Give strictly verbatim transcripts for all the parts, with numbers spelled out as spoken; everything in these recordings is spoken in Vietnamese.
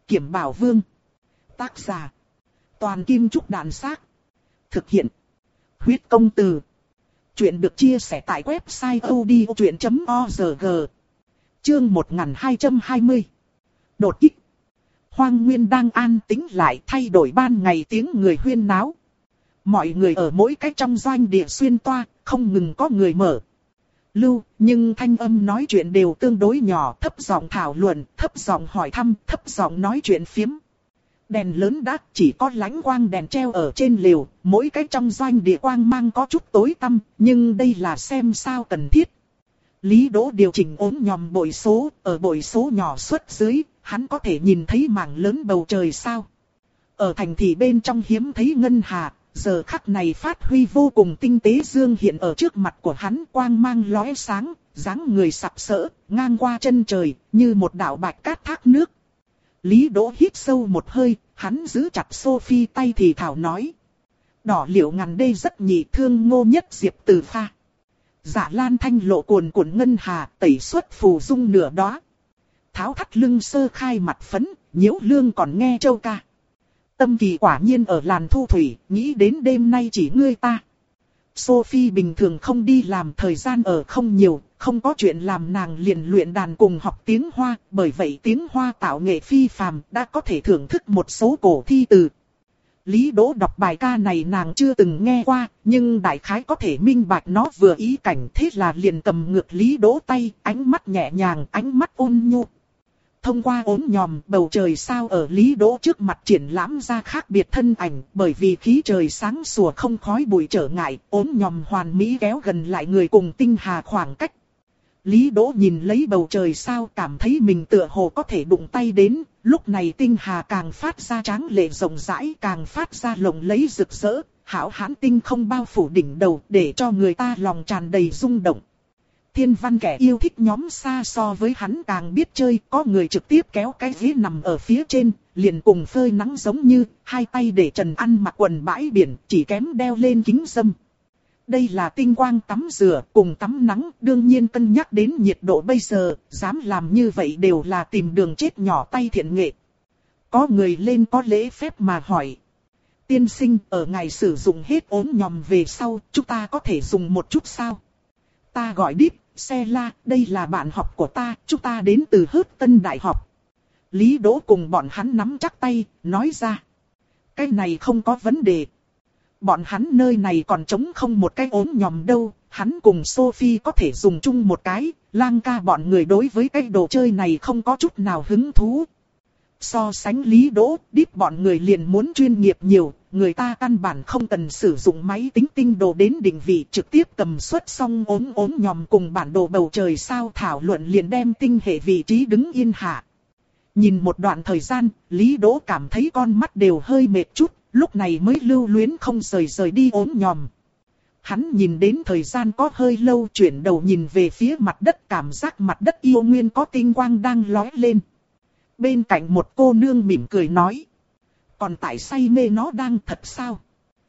Kiểm Bảo Vương. Tác giả. Toàn Kim Trúc Đàn Xác. Thực hiện. Huyết Công Từ. Chuyện được chia sẻ tại website odchuyện chấm org. Chương một nghìn hai trăm hai mươi. Đột kích. Hoang Nguyên đang an tĩnh lại, thay đổi ban ngày tiếng người huyên náo. Mọi người ở mỗi cái trong doanh địa xuyên toa, không ngừng có người mở lưu, nhưng thanh âm nói chuyện đều tương đối nhỏ, thấp giọng thảo luận, thấp giọng hỏi thăm, thấp giọng nói chuyện phiếm. Đèn lớn đã, chỉ có lánh quang đèn treo ở trên lều, mỗi cái trong doanh địa quang mang có chút tối tăm, nhưng đây là xem sao cần thiết. Lý Đỗ điều chỉnh ốm nhòm bội số, ở bội số nhỏ xuất dưới, hắn có thể nhìn thấy mảng lớn bầu trời sao. Ở thành thị bên trong hiếm thấy ngân hà, giờ khắc này phát huy vô cùng tinh tế dương hiện ở trước mặt của hắn, quang mang lóe sáng, dáng người sặc sỡ, ngang qua chân trời, như một đạo bạch cát thác nước. Lý Đỗ hít sâu một hơi, hắn giữ chặt Sophie tay thì thảo nói. Đỏ liệu ngàn đê rất nhị thương ngô nhất diệp từ pha. Dạ lan thanh lộ cuồn cuộn ngân hà, tẩy xuất phù dung nửa đóa. Tháo thắt lưng sơ khai mặt phấn, nhiễu lương còn nghe châu ca. Tâm kỳ quả nhiên ở làn thu thủy, nghĩ đến đêm nay chỉ ngươi ta. Sophie bình thường không đi làm, thời gian ở không nhiều, không có chuyện làm nàng liền luyện đàn cùng học tiếng Hoa, bởi vậy tiếng Hoa tạo nghệ phi phàm, đã có thể thưởng thức một số cổ thi từ. Lý Đỗ đọc bài ca này nàng chưa từng nghe qua, nhưng đại khái có thể minh bạch nó vừa ý cảnh, thế là liền cầm ngược Lý Đỗ tay, ánh mắt nhẹ nhàng, ánh mắt ôn nhu. Thông qua ốm nhòm, bầu trời sao ở Lý Đỗ trước mặt triển lãm ra khác biệt thân ảnh, bởi vì khí trời sáng sủa không khói bụi trở ngại, ốm nhòm hoàn mỹ kéo gần lại người cùng tinh hà khoảng cách. Lý Đỗ nhìn lấy bầu trời sao, cảm thấy mình tựa hồ có thể đụng tay đến, lúc này tinh hà càng phát ra tráng lệ rộng rãi, càng phát ra lộng lẫy rực rỡ, hão hãn tinh không bao phủ đỉnh đầu, để cho người ta lòng tràn đầy rung động. Thiên văn kẻ yêu thích nhóm xa so với hắn càng biết chơi, có người trực tiếp kéo cái ghế nằm ở phía trên, liền cùng phơi nắng giống như, hai tay để trần ăn mặc quần bãi biển, chỉ kém đeo lên kính râm. Đây là tinh quang tắm rửa, cùng tắm nắng, đương nhiên cân nhắc đến nhiệt độ bây giờ, dám làm như vậy đều là tìm đường chết nhỏ tay thiện nghệ. Có người lên có lễ phép mà hỏi. Tiên sinh, ở ngài sử dụng hết ốm nhòm về sau, chúng ta có thể dùng một chút sao? Ta gọi Deep, xe la, đây là bạn học của ta, chúng ta đến từ Hớt Tân Đại học. Lý Đỗ cùng bọn hắn nắm chắc tay, nói ra. Cái này không có vấn đề. Bọn hắn nơi này còn trống không một cái ốm nhòm đâu, hắn cùng Sophie có thể dùng chung một cái, Lang ca bọn người đối với cái đồ chơi này không có chút nào hứng thú. So sánh Lý Đỗ, Deep bọn người liền muốn chuyên nghiệp nhiều, người ta căn bản không cần sử dụng máy tính tinh đồ đến định vị, trực tiếp cầm xuất xong ốm ốm nhòm cùng bản đồ bầu trời sao thảo luận liền đem tinh hệ vị trí đứng yên hạ. Nhìn một đoạn thời gian, Lý Đỗ cảm thấy con mắt đều hơi mệt chút, lúc này mới lưu luyến không rời rời đi ốm nhòm. Hắn nhìn đến thời gian có hơi lâu, chuyển đầu nhìn về phía mặt đất, cảm giác mặt đất yêu nguyên có tinh quang đang lóe lên. Bên cạnh một cô nương mỉm cười nói. Còn tại say mê nó đang thật sao?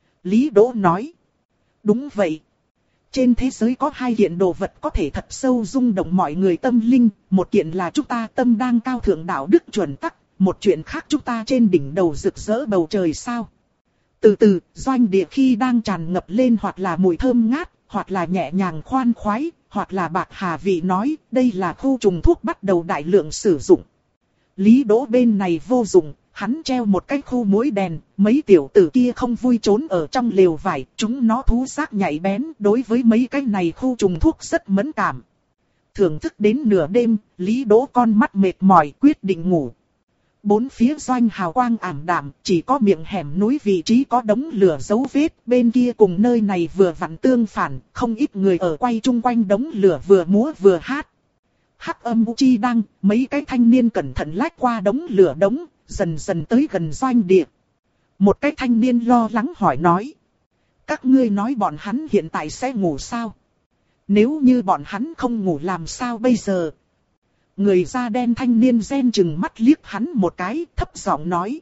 Lý Đỗ nói. Đúng vậy. Trên thế giới có hai kiện đồ vật có thể thật sâu rung động mọi người tâm linh. Một kiện là chúng ta tâm đang cao thượng đạo đức chuẩn tắc. Một chuyện khác chúng ta trên đỉnh đầu rực rỡ bầu trời sao. Từ từ, doanh địa khi đang tràn ngập lên hoặc là mùi thơm ngát, hoặc là nhẹ nhàng khoan khoái, hoặc là bạc hà vị nói, đây là khu trùng thuốc bắt đầu đại lượng sử dụng. Lý Đỗ bên này vô dụng, hắn treo một cái khu muối đèn, mấy tiểu tử kia không vui trốn ở trong lều vải, chúng nó thú giác nhạy bén, đối với mấy cái này khu trùng thuốc rất mẫn cảm. Thưởng thức đến nửa đêm, Lý Đỗ con mắt mệt mỏi quyết định ngủ. Bốn phía doanh hào quang ảm đạm, chỉ có miệng hẻm núi vị trí có đống lửa dấu vết, bên kia cùng nơi này vừa vặn tương phản, không ít người ở quay chung quanh đống lửa vừa múa vừa hát. Hắc âm u chi đăng, mấy cái thanh niên cẩn thận lách qua đống lửa đống, dần dần tới gần doanh địa. Một cái thanh niên lo lắng hỏi nói. Các ngươi nói bọn hắn hiện tại sẽ ngủ sao? Nếu như bọn hắn không ngủ làm sao bây giờ? Người da đen thanh niên gen chừng mắt liếc hắn một cái, thấp giọng nói.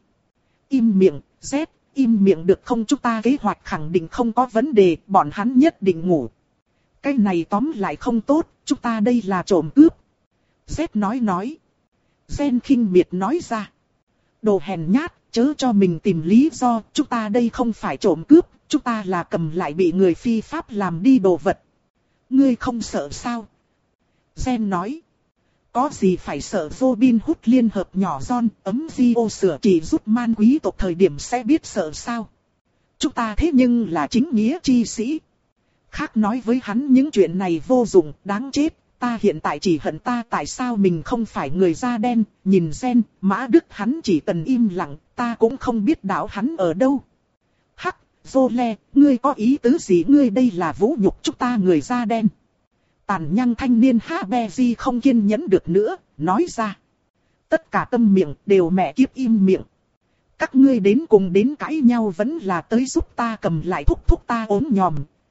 Im miệng, Z, im miệng được không, chúng ta kế hoạch khẳng định không có vấn đề, bọn hắn nhất định ngủ. Cái này tóm lại không tốt, chúng ta đây là trộm cướp. Z nói nói. Gen khinh miệt nói ra. Đồ hèn nhát, chớ cho mình tìm lý do, chúng ta đây không phải trộm cướp, chúng ta là cầm lại bị người phi pháp làm đi đồ vật. Ngươi không sợ sao? Gen nói. Có gì phải sợ, Robin Hood liên hợp nhỏ John, ấm Gio sửa chỉ giúp man quý tộc thời điểm sẽ biết sợ sao. Chúng ta thế nhưng là chính nghĩa chi sĩ. Khác nói với hắn những chuyện này vô dụng, đáng chết. Ta hiện tại chỉ hận ta tại sao mình không phải người da đen, nhìn Gen, Mã Đức hắn chỉ cần im lặng, ta cũng không biết đảo hắn ở đâu. Hắc, Zole, ngươi có ý tứ gì, ngươi đây là vũ nhục chúng ta người da đen. Tàn nhang thanh niên Habeji không kiên nhẫn được nữa, nói ra. Tất cả câm miệng đều mẹ kiếp im miệng. Các ngươi đến cùng đến cãi nhau vẫn là tới giúp ta cầm lại thúc thúc ta ốm nhòm.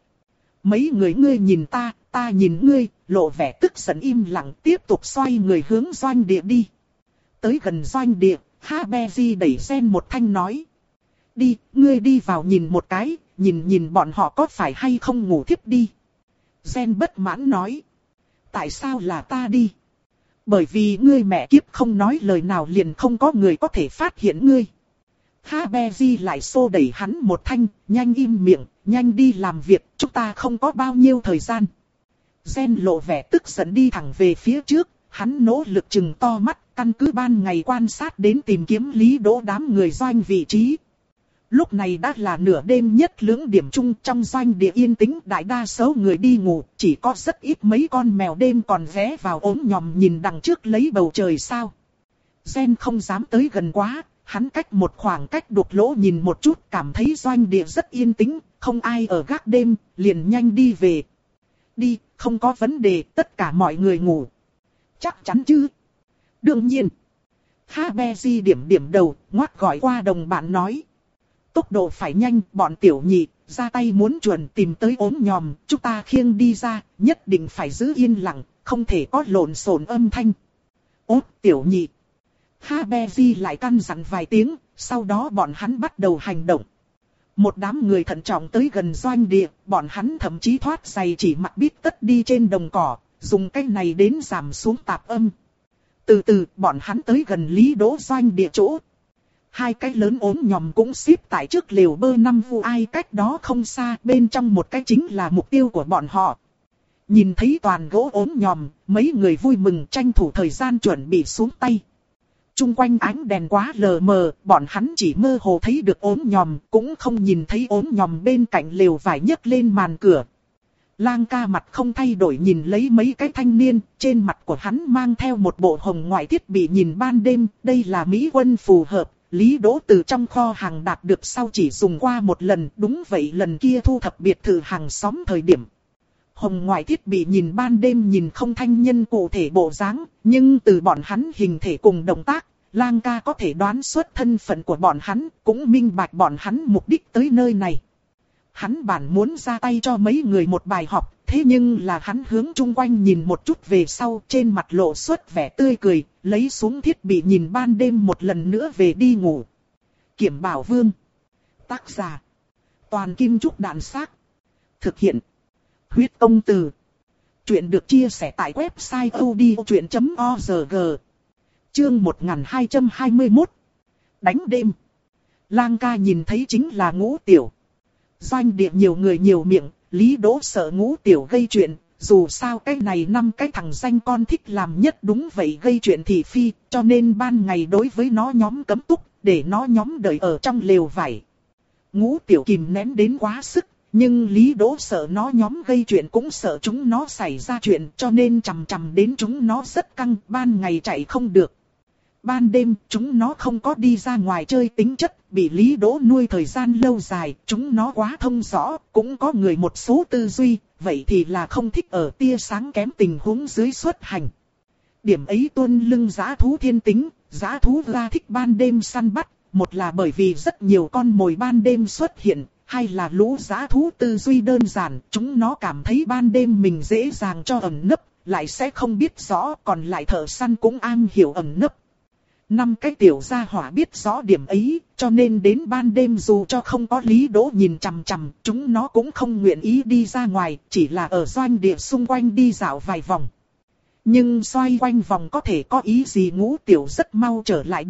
Mấy người ngươi nhìn ta, ta nhìn ngươi, lộ vẻ tức giận im lặng tiếp tục xoay người hướng doanh địa đi. Tới gần doanh địa, Habeji đẩy Gen một thanh nói. Đi, ngươi đi vào nhìn một cái, nhìn nhìn bọn họ có phải hay không ngủ thiếp đi. Gen bất mãn nói. Tại sao là ta đi? Bởi vì ngươi mẹ kiếp không nói lời nào liền không có người có thể phát hiện ngươi. Habeji lại xô đẩy hắn một thanh, nhanh im miệng, nhanh đi làm việc, chúng ta không có bao nhiêu thời gian. Gen lộ vẻ tức giận đi thẳng về phía trước, hắn nỗ lực chừng to mắt, căn cứ ban ngày quan sát đến tìm kiếm Lý Đỗ đám người doanh vị trí. Lúc này đã là nửa đêm nhất lưỡng điểm chung, trong doanh địa yên tĩnh, đại đa số người đi ngủ, chỉ có rất ít mấy con mèo đêm còn ghé vào ốm nhòm nhìn đằng trước lấy bầu trời sao. Gen không dám tới gần quá, hắn cách một khoảng cách đục lỗ nhìn một chút, cảm thấy doanh địa rất yên tĩnh, không ai ở gác đêm, liền nhanh đi về. Đi, không có vấn đề, tất cả mọi người ngủ. Chắc chắn chứ? Đương nhiên. Habeji điểm điểm đầu, ngoắt gọi qua đồng bạn nói. Tốc độ phải nhanh, bọn tiểu nhị, ra tay muốn chuẩn tìm tới ốm nhòm, chúng ta khiêng đi ra, nhất định phải giữ yên lặng, không thể có lộn xộn âm thanh. Ốt tiểu nhị. Habeji lại căn dặn vài tiếng, sau đó bọn hắn bắt đầu hành động. Một đám người thận trọng tới gần doanh địa, bọn hắn thậm chí thoát giày chỉ mặc bít tất đi trên đồng cỏ, dùng cái này đến giảm xuống tạp âm. Từ từ, bọn hắn tới gần Lý Đỗ doanh địa chỗ. Hai cái lớn ốm nhòm cũng xếp tại trước lều bơ năm vu ai cách đó không xa, bên trong một cái chính là mục tiêu của bọn họ. Nhìn thấy toàn gỗ ốm nhòm, mấy người vui mừng tranh thủ thời gian chuẩn bị xuống tay. Trung quanh ánh đèn quá lờ mờ, bọn hắn chỉ mơ hồ thấy được ốm nhòm, cũng không nhìn thấy ốm nhòm bên cạnh lều vải nhấc lên màn cửa. Lang ca mặt không thay đổi nhìn lấy mấy cái thanh niên, trên mặt của hắn mang theo một bộ hồng ngoại thiết bị nhìn ban đêm, đây là Mỹ quân phù hợp. Lý Đỗ từ trong kho hàng đạt được sau chỉ dùng qua một lần, đúng vậy lần kia thu thập biệt thự hàng xóm thời điểm. Hồng ngoại thiết bị nhìn ban đêm nhìn không thanh nhân cụ thể bộ dáng, nhưng từ bọn hắn hình thể cùng động tác, Lang ca có thể đoán xuất thân phận của bọn hắn, cũng minh bạch bọn hắn mục đích tới nơi này. Hắn bản muốn ra tay cho mấy người một bài học, thế nhưng là hắn hướng chung quanh nhìn một chút về sau, trên mặt lộ xuất vẻ tươi cười, lấy xuống thiết bị nhìn ban đêm một lần nữa về đi ngủ. Kiểm Bảo Vương. Tác giả. Toàn Kim Trúc Đạn Xác. Thực hiện. Huyết Công Từ. Chuyện được chia sẻ tại website odchuyện chấm org. Chương một nghìn hai trăm hai mươi mốt. Đánh đêm. Lang ca nhìn thấy chính là Ngũ Tiểu. Doanh địa nhiều người nhiều miệng, Lý Đỗ sợ Ngũ Tiểu gây chuyện, dù sao cái này năm cái thằng danh con thích làm nhất đúng vậy gây chuyện thị phi, cho nên ban ngày đối với nó nhóm cấm túc, để nó nhóm đợi ở trong lều vải. Ngũ Tiểu kìm nén đến quá sức, nhưng Lý Đỗ sợ nó nhóm gây chuyện cũng sợ chúng nó xảy ra chuyện, cho nên chằm chằm đến chúng nó rất căng, ban ngày chạy không được. Ban đêm, chúng nó không có đi ra ngoài chơi tính chất, bị Lý Đỗ nuôi thời gian lâu dài, chúng nó quá thông rõ, cũng có người một số tư duy, vậy thì là không thích ở tia sáng kém tình huống dưới xuất hành. Điểm ấy tuân lưng dã thú thiên tính, dã thú ra thích ban đêm săn bắt, một là bởi vì rất nhiều con mồi ban đêm xuất hiện, hai là lũ dã thú tư duy đơn giản, chúng nó cảm thấy ban đêm mình dễ dàng cho ẩn nấp, lại sẽ không biết rõ, còn lại thợ săn cũng am hiểu ẩn nấp. Năm cái tiểu gia hỏa biết rõ điểm ấy, cho nên đến ban đêm dù cho không có Lý Đỗ nhìn chằm chằm, chúng nó cũng không nguyện ý đi ra ngoài, chỉ là ở doanh địa xung quanh đi dạo vài vòng. Nhưng xoay quanh vòng có thể có ý gì? Ngũ Tiểu rất mau trở lại đến,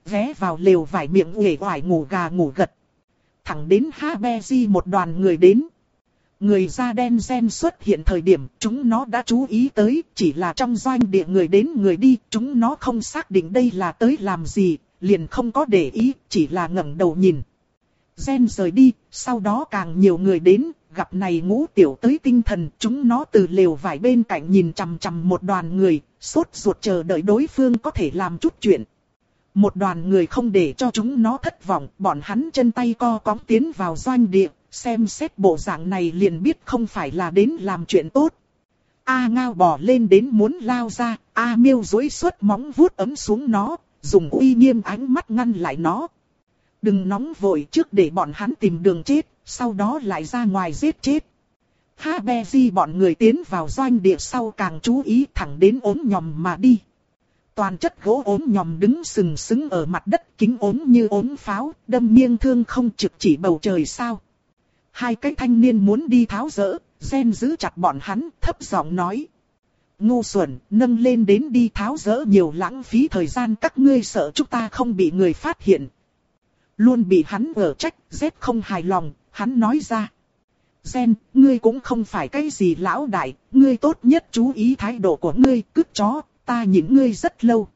ghé vào lều vải miệng uể oải ngủ gà ngủ gật. Thẳng đến Habeji một đoàn người đến. Người da đen gen xuất hiện thời điểm chúng nó đã chú ý tới, chỉ là trong doanh địa người đến người đi, chúng nó không xác định đây là tới làm gì, liền không có để ý, chỉ là ngẩng đầu nhìn. Gen rời đi, sau đó càng nhiều người đến, gặp này Ngũ Tiểu tới tinh thần, chúng nó từ lều vải bên cạnh nhìn chằm chằm một đoàn người, sốt ruột chờ đợi đối phương có thể làm chút chuyện. Một đoàn người không để cho chúng nó thất vọng, bọn hắn chân tay co cóng tiến vào doanh địa, xem xét bộ dạng này liền biết không phải là đến làm chuyện tốt. A Ngao bò lên đến muốn lao ra, A Miêu duỗi suốt móng vuốt ấm xuống nó, dùng uy nghiêm ánh mắt ngăn lại nó. Đừng nóng vội trước để bọn hắn tìm đường chết, sau đó lại ra ngoài giết chết. Habeji bọn người tiến vào doanh địa sau càng chú ý thẳng đến ốm nhòm mà đi. Toàn chất gỗ ốm nhòm đứng sừng sững ở mặt đất, kính ốm như ốm pháo, đâm nghiêng thương không trực chỉ bầu trời sao. Hai cái thanh niên muốn đi tháo dỡ, Gen giữ chặt bọn hắn, thấp giọng nói. Ngu xuẩn, nâng lên đến đi tháo dỡ nhiều lãng phí thời gian, các ngươi sợ chúng ta không bị người phát hiện. Luôn bị hắn ở trách, Z không hài lòng, hắn nói ra. Gen, ngươi cũng không phải cái gì lão đại, ngươi tốt nhất chú ý thái độ của ngươi, cướp chó, ta nhìn ngươi rất lâu.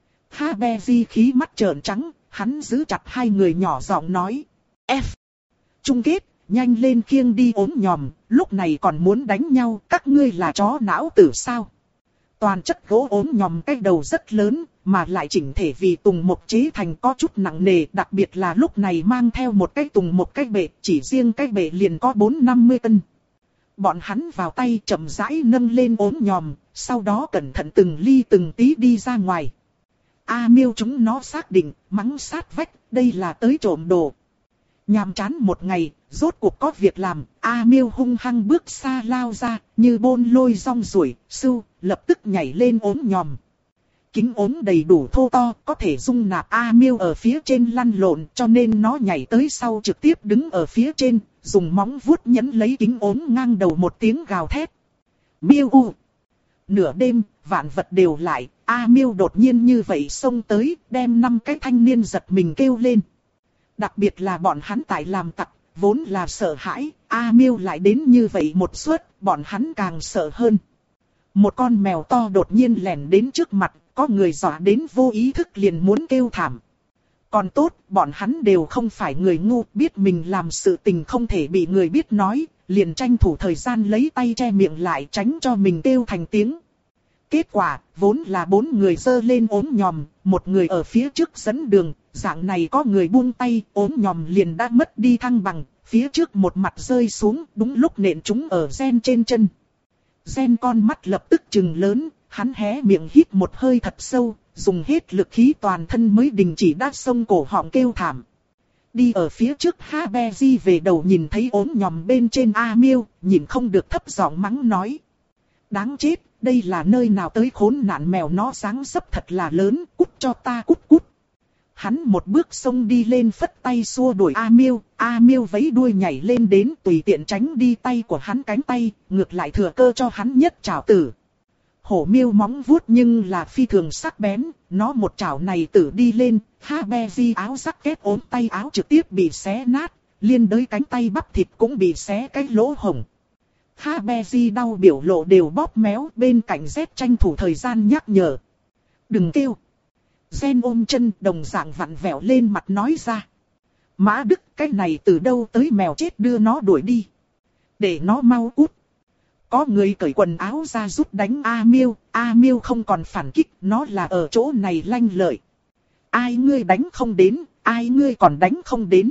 Habeji khí mắt trợn trắng, hắn giữ chặt hai người nhỏ giọng nói. F. Chung kết, nhanh lên khiêng đi ốm nhòm, lúc này còn muốn đánh nhau, các ngươi là chó não tử sao? Toàn chất gỗ ốm nhòm cái đầu rất lớn, mà lại chỉnh thể vì tùng một chế thành có chút nặng nề, đặc biệt là lúc này mang theo một cái tùng một cái bệ, chỉ riêng cái bệ liền có bốn năm mươi cân. Bọn hắn vào tay chậm rãi nâng lên ốm nhòm, sau đó cẩn thận từng ly từng tí đi ra ngoài. A Miêu chúng nó xác định, mắng sát vách, đây là tới trộm đồ. Nhàm chán một ngày, rốt cuộc có việc làm, A Miêu hung hăng bước xa lao ra, như bôn lôi rong ruổi, sưu, lập tức nhảy lên ốm nhòm. Kính ốm đầy đủ thô to, có thể dung nạp A Miêu ở phía trên lăn lộn, cho nên nó nhảy tới sau trực tiếp đứng ở phía trên, dùng móng vuốt nhấn lấy kính ốm ngang đầu một tiếng gào thét. Miêu u! Nửa đêm, vạn vật đều lại, A Miêu đột nhiên như vậy xông tới, đem năm cái thanh niên giật mình kêu lên. Đặc biệt là bọn hắn tại làm tặc, vốn là sợ hãi, A Miêu lại đến như vậy một suất, bọn hắn càng sợ hơn. Một con mèo to đột nhiên lẻn đến trước mặt, có người dọa đến vô ý thức liền muốn kêu thảm. Còn tốt, bọn hắn đều không phải người ngu, biết mình làm sự tình không thể bị người biết nói, liền tranh thủ thời gian lấy tay che miệng lại tránh cho mình kêu thành tiếng. Kết quả, vốn là bốn người giơ lên ốm nhòm, một người ở phía trước dẫn đường, dạng này có người buông tay, ốm nhòm liền đã mất đi thăng bằng, phía trước một mặt rơi xuống, đúng lúc nện chúng ở Gen trên chân. Gen con mắt lập tức trừng lớn, hắn hé miệng hít một hơi thật sâu, dùng hết lực khí toàn thân mới đình chỉ đát sông cổ họng kêu thảm. Đi ở phía trước Habeji về đầu nhìn thấy ốm nhòm bên trên A Miêu, nhìn không được thấp giọng mắng nói. Đáng chết, đây là nơi nào tới khốn nạn mèo, nó dáng dấp thật là lớn, cút cho ta cút cút. Hắn một bước xông đi lên phất tay xua đuổi A Miêu, A Miêu vẫy đuôi nhảy lên đến tùy tiện tránh đi tay của hắn cánh tay, ngược lại thừa cơ cho hắn nhất chảo tử. Hổ Miêu móng vuốt nhưng là phi thường sắc bén, nó một chảo này tử đi lên, Habeji áo rắc kết ốm tay áo trực tiếp bị xé nát, liên đới cánh tay bắp thịt cũng bị xé cái lỗ hổng. Habeji đau biểu lộ đều bóp méo, bên cạnh Z tranh thủ thời gian nhắc nhở. Đừng kêu. Gen ôm chân đồng dạng vặn vẹo lên mặt nói ra. Mã Đức, cái này từ đâu tới mèo chết đưa nó đuổi đi. Để nó mau cút. Có người cởi quần áo ra giúp đánh A Miêu, A Miêu không còn phản kích, nó là ở chỗ này lanh lợi. Ai ngươi đánh không đến, ai ngươi còn đánh không đến.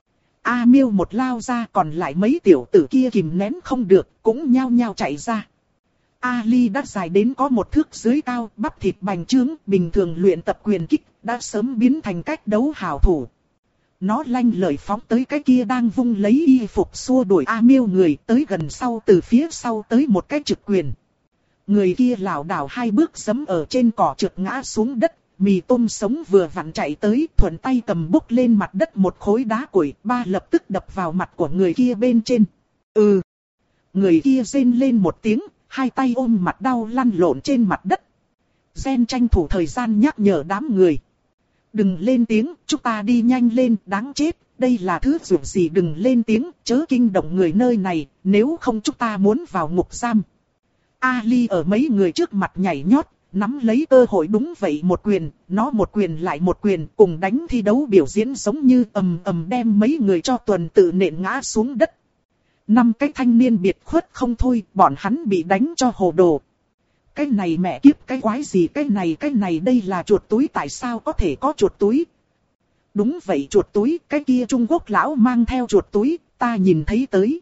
A Miêu một lao ra, còn lại mấy tiểu tử kia kìm nén không được, cũng nhao nhao chạy ra. Ali đã dài đến có một thước dưới cao, bắp thịt bành trướng, bình thường luyện tập quyền kích, đã sớm biến thành cách đấu hảo thủ. Nó lanh lợi phóng tới cái kia đang vung lấy y phục xua đuổi A Miêu người, tới gần sau từ phía sau tới một cái trực quyền. Người kia lảo đảo hai bước giẫm ở trên cỏ trượt ngã xuống đất, mì tôm sống vừa vặn chạy tới, thuận tay cầm bốc lên mặt đất một khối đá củi, ba lập tức đập vào mặt của người kia bên trên. Ừ. Người kia rên lên một tiếng, hai tay ôm mặt đau lăn lộn trên mặt đất. Gen tranh thủ thời gian nhắc nhở đám người. Đừng lên tiếng, chúng ta đi nhanh lên, đáng chết, đây là thứ dù gì đừng lên tiếng, chớ kinh động người nơi này, nếu không chúng ta muốn vào ngục giam. Ali ở mấy người trước mặt nhảy nhót, nắm lấy cơ hội đúng vậy một quyền, nó một quyền lại một quyền, cùng đánh thi đấu biểu diễn giống như ầm ầm đem mấy người cho tuần tự nện ngã xuống đất. Năm cái thanh niên biệt khuất không thôi, bọn hắn bị đánh cho hồ đồ. Cái này mẹ kiếp cái quái gì, cái này cái này đây là chuột túi, tại sao có thể có chuột túi? Đúng vậy chuột túi, cái kia Trung Quốc lão mang theo chuột túi, ta nhìn thấy tới.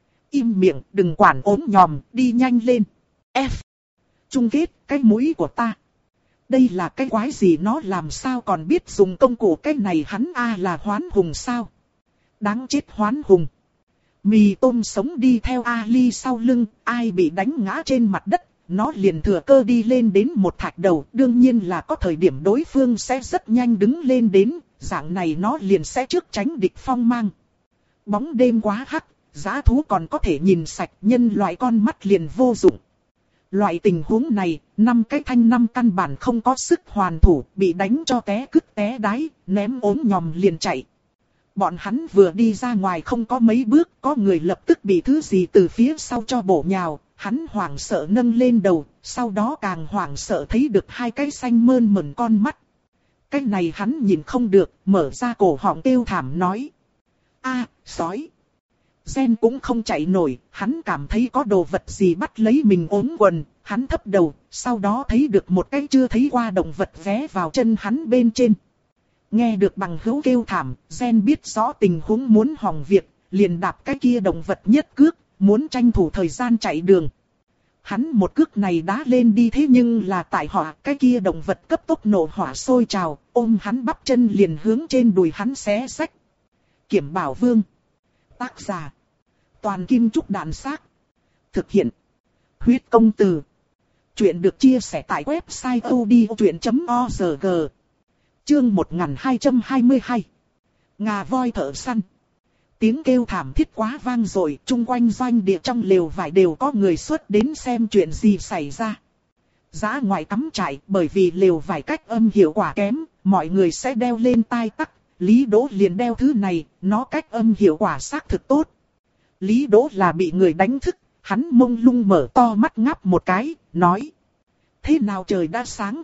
Im miệng, đừng quản ốm nhòm, đi nhanh lên. F. Chung kết, cái mũi của ta. Đây là cái quái gì, nó làm sao còn biết dùng công cụ, cái này hắn a là Hoán Hùng sao? Đáng chết Hoán Hùng. Mì tôm sống đi theo Ali sau lưng, ai bị đánh ngã trên mặt đất, nó liền thừa cơ đi lên đến một thạch đầu. Đương nhiên là có thời điểm đối phương sẽ rất nhanh đứng lên đến, dạng này nó liền sẽ trước tránh địch phong mang. Bóng đêm quá hắc, dã thú còn có thể nhìn sạch, nhân loại con mắt liền vô dụng. Loại tình huống này, năm cái thanh năm căn bản không có sức hoàn thủ, bị đánh cho té cứt té đái, ném ốm nhòm liền chạy. Bọn hắn vừa đi ra ngoài không có mấy bước, có người lập tức bị thứ gì từ phía sau cho bổ nhào, hắn hoảng sợ nâng lên đầu, sau đó càng hoảng sợ thấy được hai cái xanh mơn mởn con mắt. Cái này hắn nhìn không được, mở ra cổ họng kêu thảm nói. A, sói. Gen cũng không chạy nổi, hắn cảm thấy có đồ vật gì bắt lấy mình ốm quần, hắn thấp đầu, sau đó thấy được một cái chưa thấy qua động vật vé vào chân hắn bên trên. Nghe được bằng hữu kêu thảm, Gen biết rõ tình huống muốn hỏng việc, liền đạp cái kia động vật nhất cước, muốn tranh thủ thời gian chạy đường. Hắn một cước này đá lên đi, thế nhưng là tại họ cái kia động vật cấp tốc nổ hỏa sôi trào, ôm hắn bắp chân liền hướng trên đùi hắn xé xách. Kiểm Bảo Vương. Tác giả. Toàn Kim Trúc Đàn Xác. Thực hiện. Huyết Công Từ. Chuyện được chia sẻ tại website odchuyện chấm org. Chương một nghìn hai trăm hai mươi hai. Ngà voi thợ săn. Tiếng kêu thảm thiết quá vang rồi, chung quanh doanh địa trong lều vải đều có người xuất đến xem chuyện gì xảy ra. Giá ngoài cắm trại, bởi vì lều vải cách âm hiệu quả kém, mọi người sẽ đeo lên tai tắc. Lý Đỗ liền đeo thứ này, nó cách âm hiệu quả xác thực tốt. Lý Đỗ là bị người đánh thức, hắn mông lung mở to mắt ngáp một cái, nói. Thế nào trời đã sáng?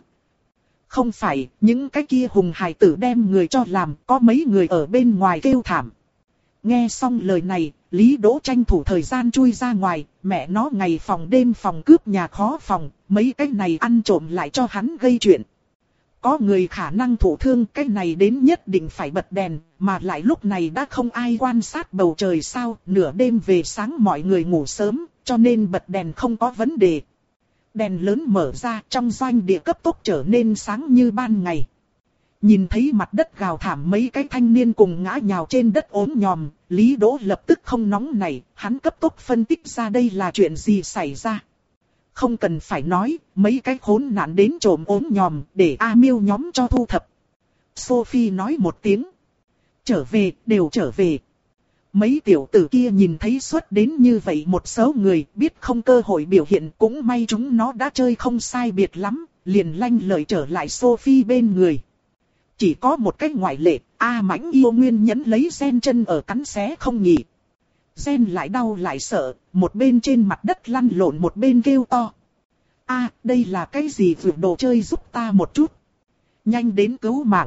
Không phải, những cái kia hùng hài tử đem người cho làm, có mấy người ở bên ngoài kêu thảm. Nghe xong lời này, Lý Đỗ tranh thủ thời gian chui ra ngoài, mẹ nó ngày phòng đêm phòng cướp nhà khó phòng, mấy cái này ăn trộm lại cho hắn gây chuyện. Có người khả năng thụ thương, cái này đến nhất định phải bật đèn, mà lại lúc này đã không ai quan sát bầu trời sao, nửa đêm về sáng mọi người ngủ sớm, cho nên bật đèn không có vấn đề. Đèn lớn mở ra, trong doanh địa cấp tốc trở nên sáng như ban ngày. Nhìn thấy mặt đất gào thảm mấy cái thanh niên cùng ngã nhào trên đất ốm nhòm, Lý Đỗ lập tức không nóng nảy, hắn cấp tốc phân tích ra đây là chuyện gì xảy ra. Không cần phải nói, mấy cái khốn nạn đến trộm ốm nhòm để A Miêu nhóm cho thu thập. Sophie nói một tiếng. Trở về, đều trở về. Mấy tiểu tử kia nhìn thấy xuất đến như vậy một số người, biết không cơ hội biểu hiện, cũng may chúng nó đã chơi không sai biệt lắm, liền lanh lợi trở lại Sophie bên người. Chỉ có một cách ngoại lệ, A Mãnh yêu nguyên nhẫn lấy Gen chân ở cắn xé không nghỉ. Gen lại đau lại sợ, một bên trên mặt đất lăn lộn một bên kêu to. A, đây là cái gì, vượt đồ chơi giúp ta một chút. Nhanh đến cứu mạng.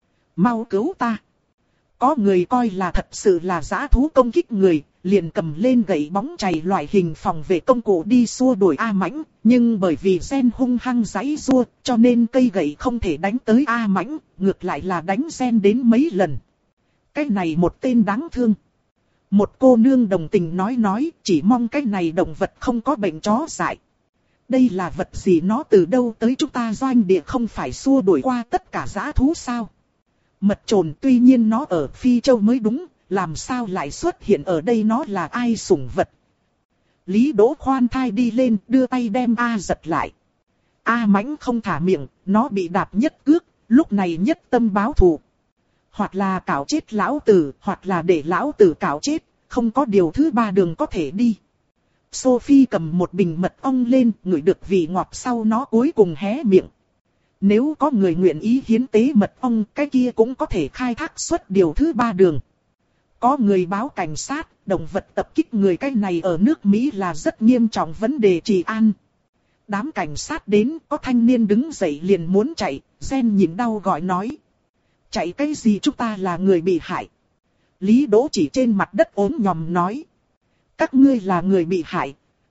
Mau cứu ta. Có người coi là thật sự là dã thú công kích người, liền cầm lên gậy bóng chày loại hình phòng vệ công cụ đi xua đuổi A Mãnh, nhưng bởi vì Gen hung hăng giãy giụa, cho nên cây gậy không thể đánh tới A Mãnh, ngược lại là đánh Gen đến mấy lần. Cái này một tên đáng thương. Một cô nương đồng tình nói nói, chỉ mong cái này động vật không có bệnh chó dại. Đây là vật gì, nó từ đâu tới, chúng ta doanh địa không phải xua đuổi qua tất cả dã thú sao? Mật trồn tuy nhiên nó ở Phi Châu mới đúng, làm sao lại xuất hiện ở đây, nó là ai sủng vật? Lý Đỗ khoan thai đi lên, đưa tay đem A giật lại. A Mãnh không thả miệng, nó bị đạp nhất cước, lúc này nhất tâm báo thù. Hoặc là cào chết lão tử, hoặc là để lão tử cào chết, không có điều thứ ba đường có thể đi. Sophie cầm một bình mật ong lên, ngửi được vị ngọt sau nó cuối cùng hé miệng. nếu có người nguyện ý hiến tế mật ong, cái kia cũng có thể khai thác xuất điều thứ ba đường. Có người báo cảnh sát, động vật tập kích người, cái này ở nước Mỹ là rất nghiêm trọng vấn đề trị an. Đám cảnh sát đến, có thanh niên đứng dậy liền muốn chạy, Gen nhịn đau gọi nói. Chạy cái gì, chúng ta là người bị hại. Lý Đỗ chỉ trên mặt đất ốm nhòm nói. Các ngươi là người bị hại.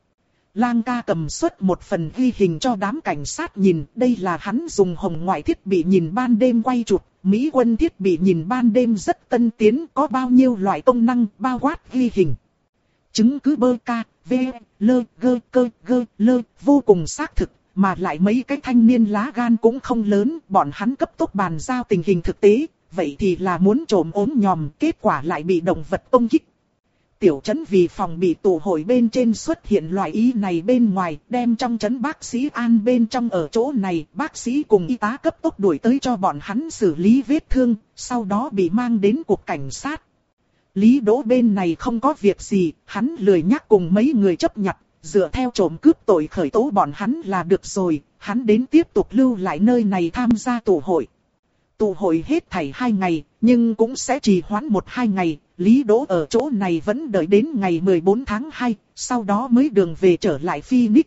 Lang ca cầm xuất một phần ghi hình cho đám cảnh sát nhìn, đây là hắn dùng hồng ngoại thiết bị nhìn ban đêm quay chụp. Mỹ quân thiết bị nhìn ban đêm rất tân tiến, có bao nhiêu loại công năng, bao quát ghi hình. Chứng cứ bơ ca, v, lơ, gơ, cơ, gơ, lơ, vô cùng xác thực, mà lại mấy cái thanh niên lá gan cũng không lớn, bọn hắn cấp tốc bàn giao tình hình thực tế, vậy thì là muốn trộm ốm nhòm, kết quả lại bị động vật công kích. Tiểu trấn vì phòng bị tụ hội bên trên xuất hiện loại ý này bên ngoài, đem trong trấn bác sĩ an bên trong ở chỗ này, bác sĩ cùng y tá cấp tốc đuổi tới cho bọn hắn xử lý vết thương, sau đó bị mang đến cục cảnh sát. Lý Đỗ bên này không có việc gì, hắn lười nhắc cùng mấy người chấp nhặt, dựa theo trộm cướp tội khởi tố bọn hắn là được rồi, hắn đến tiếp tục lưu lại nơi này tham gia tụ hội. Tụ hội hết thảy hai ngày, nhưng cũng sẽ trì hoãn một hai ngày, Lý Đỗ ở chỗ này vẫn đợi đến ngày mười bốn tháng hai, sau đó mới đường về trở lại Phoenix.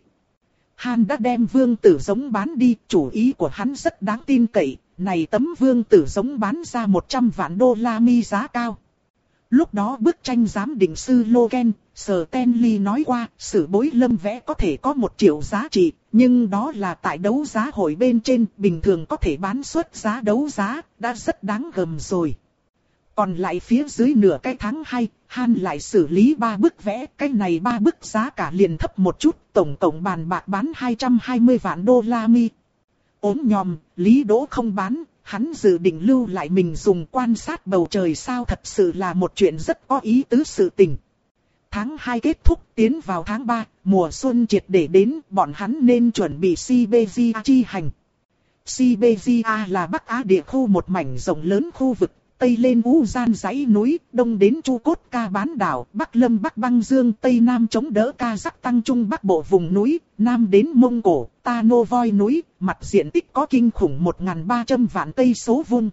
Han đã đem vương tử giống bán đi, chủ ý của hắn rất đáng tin cậy, này tấm vương tử giống bán ra một trăm vạn đô la mi giá cao. Lúc đó bức tranh giám định sư Logan, Stanley nói qua, sử bối lâm vẽ có thể có một triệu giá trị, nhưng đó là tại đấu giá hội bên trên, bình thường có thể bán xuất giá đấu giá, đã rất đáng gờm rồi. Còn lại phía dưới nửa cái tháng hai, Han lại xử lý ba bức vẽ, cái này ba bức giá cả liền thấp một chút, tổng cộng bàn bạc bán hai trăm hai mươi vạn đô la mi. Ốm nhòm, Lý Đỗ không bán. Hắn dự định lưu lại mình dùng quan sát bầu trời sao, thật sự là một chuyện rất có ý tứ sự tình. Tháng hai kết thúc, tiến vào tháng ba, mùa xuân triệt để đến, bọn hắn nên chuẩn bị Siberia chi hành. Siberia là Bắc Á địa khu một mảnh rộng lớn khu vực, tây lên U Gian dãy núi, đông đến Chu Cốt Ca bán đảo, bắc lâm Bắc băng dương, tây nam chống đỡ Kazakhstan trung bắc bộ vùng núi, nam đến Mông Cổ, Tano voi núi, mặt diện tích có kinh khủng một nghìn ba trăm vạn cây số vuông.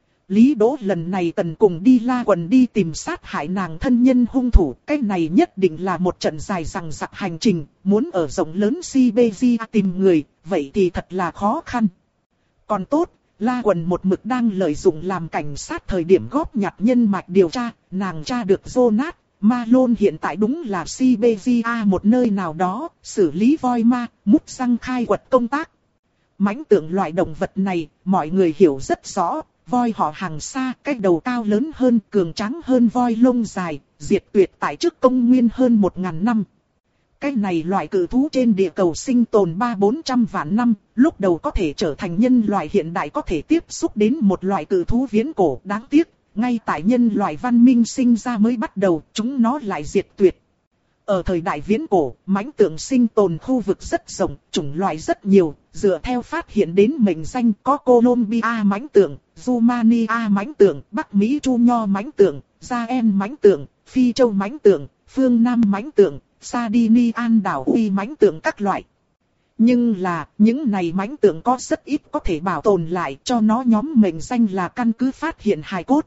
Lý Đỗ lần này cần cùng đi La Quần đi tìm sát hại nàng thân nhân hung thủ, cái này nhất định là một trận dài dằng dặc hành trình, muốn ở rộng lớn Siberia tìm người, vậy thì thật là khó khăn. Còn tốt, La Quần một mực đang lợi dụng làm cảnh sát thời điểm góp nhặt nhân mạch điều tra, nàng tra được Jonas Malone hiện tại đúng là Siberia một nơi nào đó, xử lý voi ma, mút răng khai quật công tác. Mãnh tượng loại động vật này, mọi người hiểu rất rõ, voi họ hàng xa, cái đầu cao lớn hơn, cường tráng hơn voi lông dài, diệt tuyệt tại trước công nguyên hơn một ngàn năm. Cái này loại cự thú trên địa cầu sinh tồn ba bốn trăm vạn năm, lúc đầu có thể trở thành nhân loại hiện đại có thể tiếp xúc đến một loại cự thú viễn cổ, đáng tiếc, ngay tại nhân loại văn minh sinh ra mới bắt đầu, chúng nó lại diệt tuyệt. Ở thời đại viễn cổ, mãnh tượng sinh tồn khu vực rất rộng, chủng loại rất nhiều, dựa theo phát hiện đến mệnh danh có Colombia mãnh tượng, Rumania mãnh tượng, Bắc Mỹ Chu Nho mãnh tượng, Jaen mãnh tượng, Phi Châu mãnh tượng, Phương Nam mãnh tượng, Sardinian đảo Uy mãnh tượng các loại. Nhưng là, những này mãnh tượng có rất ít có thể bảo tồn lại, cho nó nhóm mệnh danh là căn cứ phát hiện hài cốt.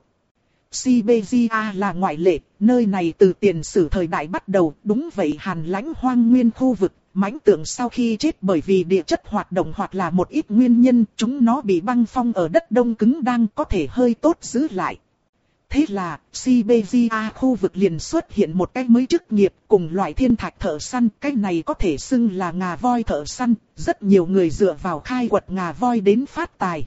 Siberia là ngoại lệ, nơi này từ tiền sử thời đại bắt đầu, đúng vậy hàn lãnh hoang nguyên khu vực, mãnh tượng sau khi chết bởi vì địa chất hoạt động hoặc là một ít nguyên nhân, chúng nó bị băng phong ở đất đông cứng đang có thể hơi tốt giữ lại. Thế là, Siberia khu vực liền xuất hiện một cái mới chức nghiệp cùng loại thiên thạch thợ săn, cái này có thể xưng là ngà voi thợ săn, rất nhiều người dựa vào khai quật ngà voi đến phát tài.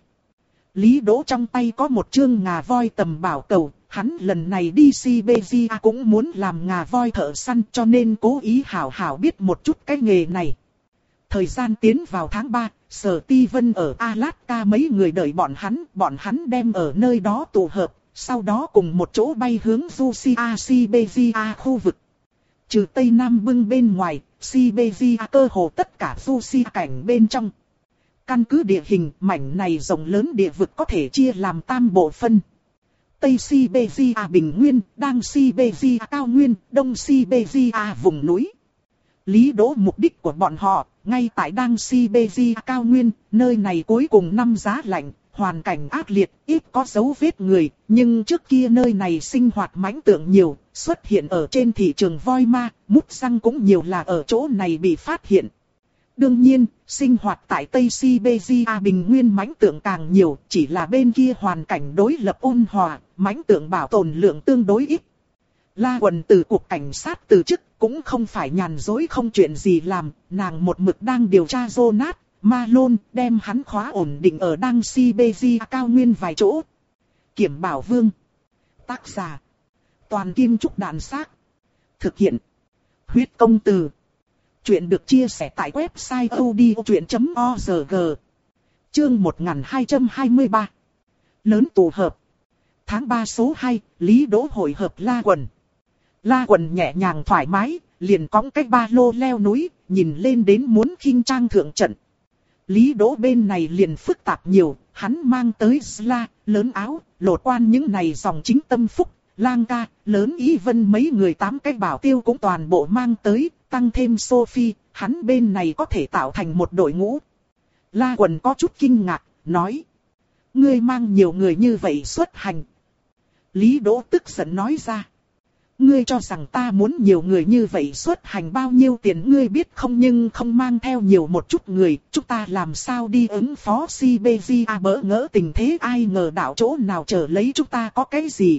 Lý Đỗ trong tay có một chương ngà voi tầm bảo cầu, hắn lần này đi Siberia cũng muốn làm ngà voi thợ săn cho nên cố ý hảo hảo biết một chút cái nghề này. Thời gian tiến vào tháng ba, Sở Ti Vân ở Alaska mấy người đợi bọn hắn, bọn hắn đem ở nơi đó tụ hợp, sau đó cùng một chỗ bay hướng Russia Siberia khu vực. Trừ Tây Nam bưng bên ngoài, Siberia cơ hồ tất cả Russia cảnh bên trong. Căn cứ địa hình, mảnh này rộng lớn địa vực có thể chia làm tam bộ phân. Tây Siberia bình nguyên, Đang Siberia cao nguyên, Đông Siberia vùng núi. Lý Đỗ mục đích của bọn họ, ngay tại Đăng Siberia cao nguyên, nơi này cuối cùng năm giá lạnh, hoàn cảnh ác liệt, ít có dấu vết người, nhưng trước kia nơi này sinh hoạt mãnh tượng nhiều, xuất hiện ở trên thị trường voi ma, mút răng cũng nhiều là ở chỗ này bị phát hiện. Đương nhiên, sinh hoạt tại Tây Siberia bình nguyên mãnh tượng càng nhiều, chỉ là bên kia hoàn cảnh đối lập ôn hòa, mãnh tượng bảo tồn lượng tương đối ít. La Quần từ cục cảnh sát từ chức, cũng không phải nhàn rỗi không chuyện gì làm, nàng một mực đang điều tra Jonas, Malone, đem hắn khóa ổn định ở Đăng Siberia cao nguyên vài chỗ. Kiểm Bảo Vương. Tác giả. Toàn Kim Trúc Đàn Xác. Thực hiện. Huyết Công Từ. Chuyện được chia sẻ tại website odchuyện chấm org. Chương một nghìn hai trăm hai mươi ba. Lớn tụ hợp. Tháng ba số hai, Lý Đỗ hội hợp La Quần. La Quần nhẹ nhàng thoải mái, liền cõng cái ba lô leo núi, nhìn lên đến muốn khinh trang thượng trận. Lý Đỗ bên này liền phức tạp nhiều, hắn mang tới Sla, lớn áo, lột quan những này dòng chính tâm phúc, lang ca, lớn ý vân mấy người tám cái bảo tiêu cũng toàn bộ mang tới, tăng thêm Sophie, hắn bên này có thể tạo thành một đội ngũ. La Quần có chút kinh ngạc, nói. Ngươi mang nhiều người như vậy xuất hành. Lý Đỗ tức giận nói ra. Ngươi cho rằng ta muốn nhiều người như vậy xuất hành bao nhiêu tiền ngươi biết không, nhưng không mang theo nhiều một chút người, chúng ta làm sao đi ứng phó Siberia bỡ ngỡ tình thế, ai ngờ đảo chỗ nào chờ lấy chúng ta có cái gì.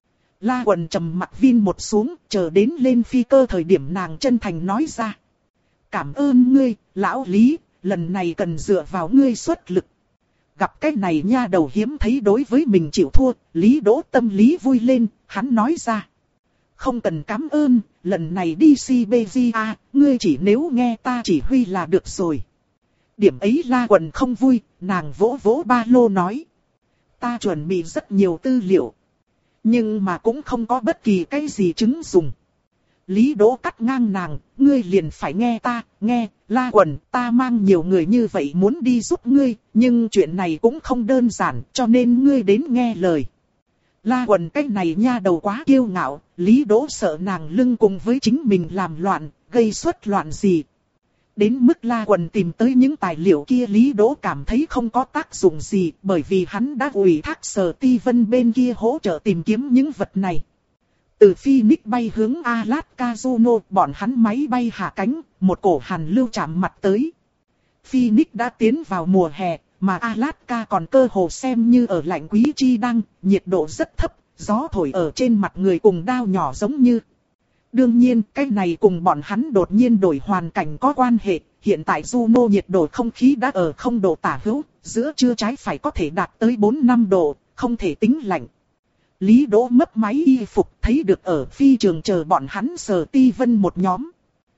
La Quần trầm mặt vin một xuống, chờ đến lên phi cơ thời điểm nàng chân thành nói ra. Cảm ơn ngươi, lão Lý, lần này cần dựa vào ngươi xuất lực. Gặp cái này nha đầu hiếm thấy đối với mình chịu thua, Lý Đỗ tâm lý vui lên, hắn nói ra. Không cần cảm ơn, lần này đi Siberia, ngươi chỉ nếu nghe ta chỉ huy là được rồi. Điểm ấy La Quần không vui, nàng vỗ vỗ ba lô nói. Ta chuẩn bị rất nhiều tư liệu. Nhưng mà cũng không có bất kỳ cái gì chứng dùng. Lý Đỗ cắt ngang nàng, ngươi liền phải nghe ta, nghe, La Quần, ta mang nhiều người như vậy muốn đi giúp ngươi, nhưng chuyện này cũng không đơn giản, cho nên ngươi đến nghe lời. La Quần cái này nha đầu quá kiêu ngạo, Lý Đỗ sợ nàng lưng cùng với chính mình làm loạn, gây xuất loạn gì. Đến mức La Quần tìm tới những tài liệu kia Lý Đỗ cảm thấy không có tác dụng gì, bởi vì hắn đã ủy thác Sở Ti Vân bên kia hỗ trợ tìm kiếm những vật này. Từ Phoenix bay hướng Alaska Juno, bọn hắn máy bay hạ cánh, một cổ hàn lưu chạm mặt tới. Phoenix đã tiến vào mùa hè, mà Alaska còn cơ hồ xem như ở lạnh quý chi đăng, nhiệt độ rất thấp, gió thổi ở trên mặt người cùng đao nhỏ giống như. Đương nhiên, cái này cùng bọn hắn đột nhiên đổi hoàn cảnh có quan hệ, hiện tại Juno nhiệt độ không khí đã ở không độ tả hữu, giữa trưa trái phải có thể đạt tới bốn năm độ, không thể tính lạnh. Lý Đỗ mấp máy y phục thấy được ở phi trường chờ bọn hắn Sở Ti Vân một nhóm.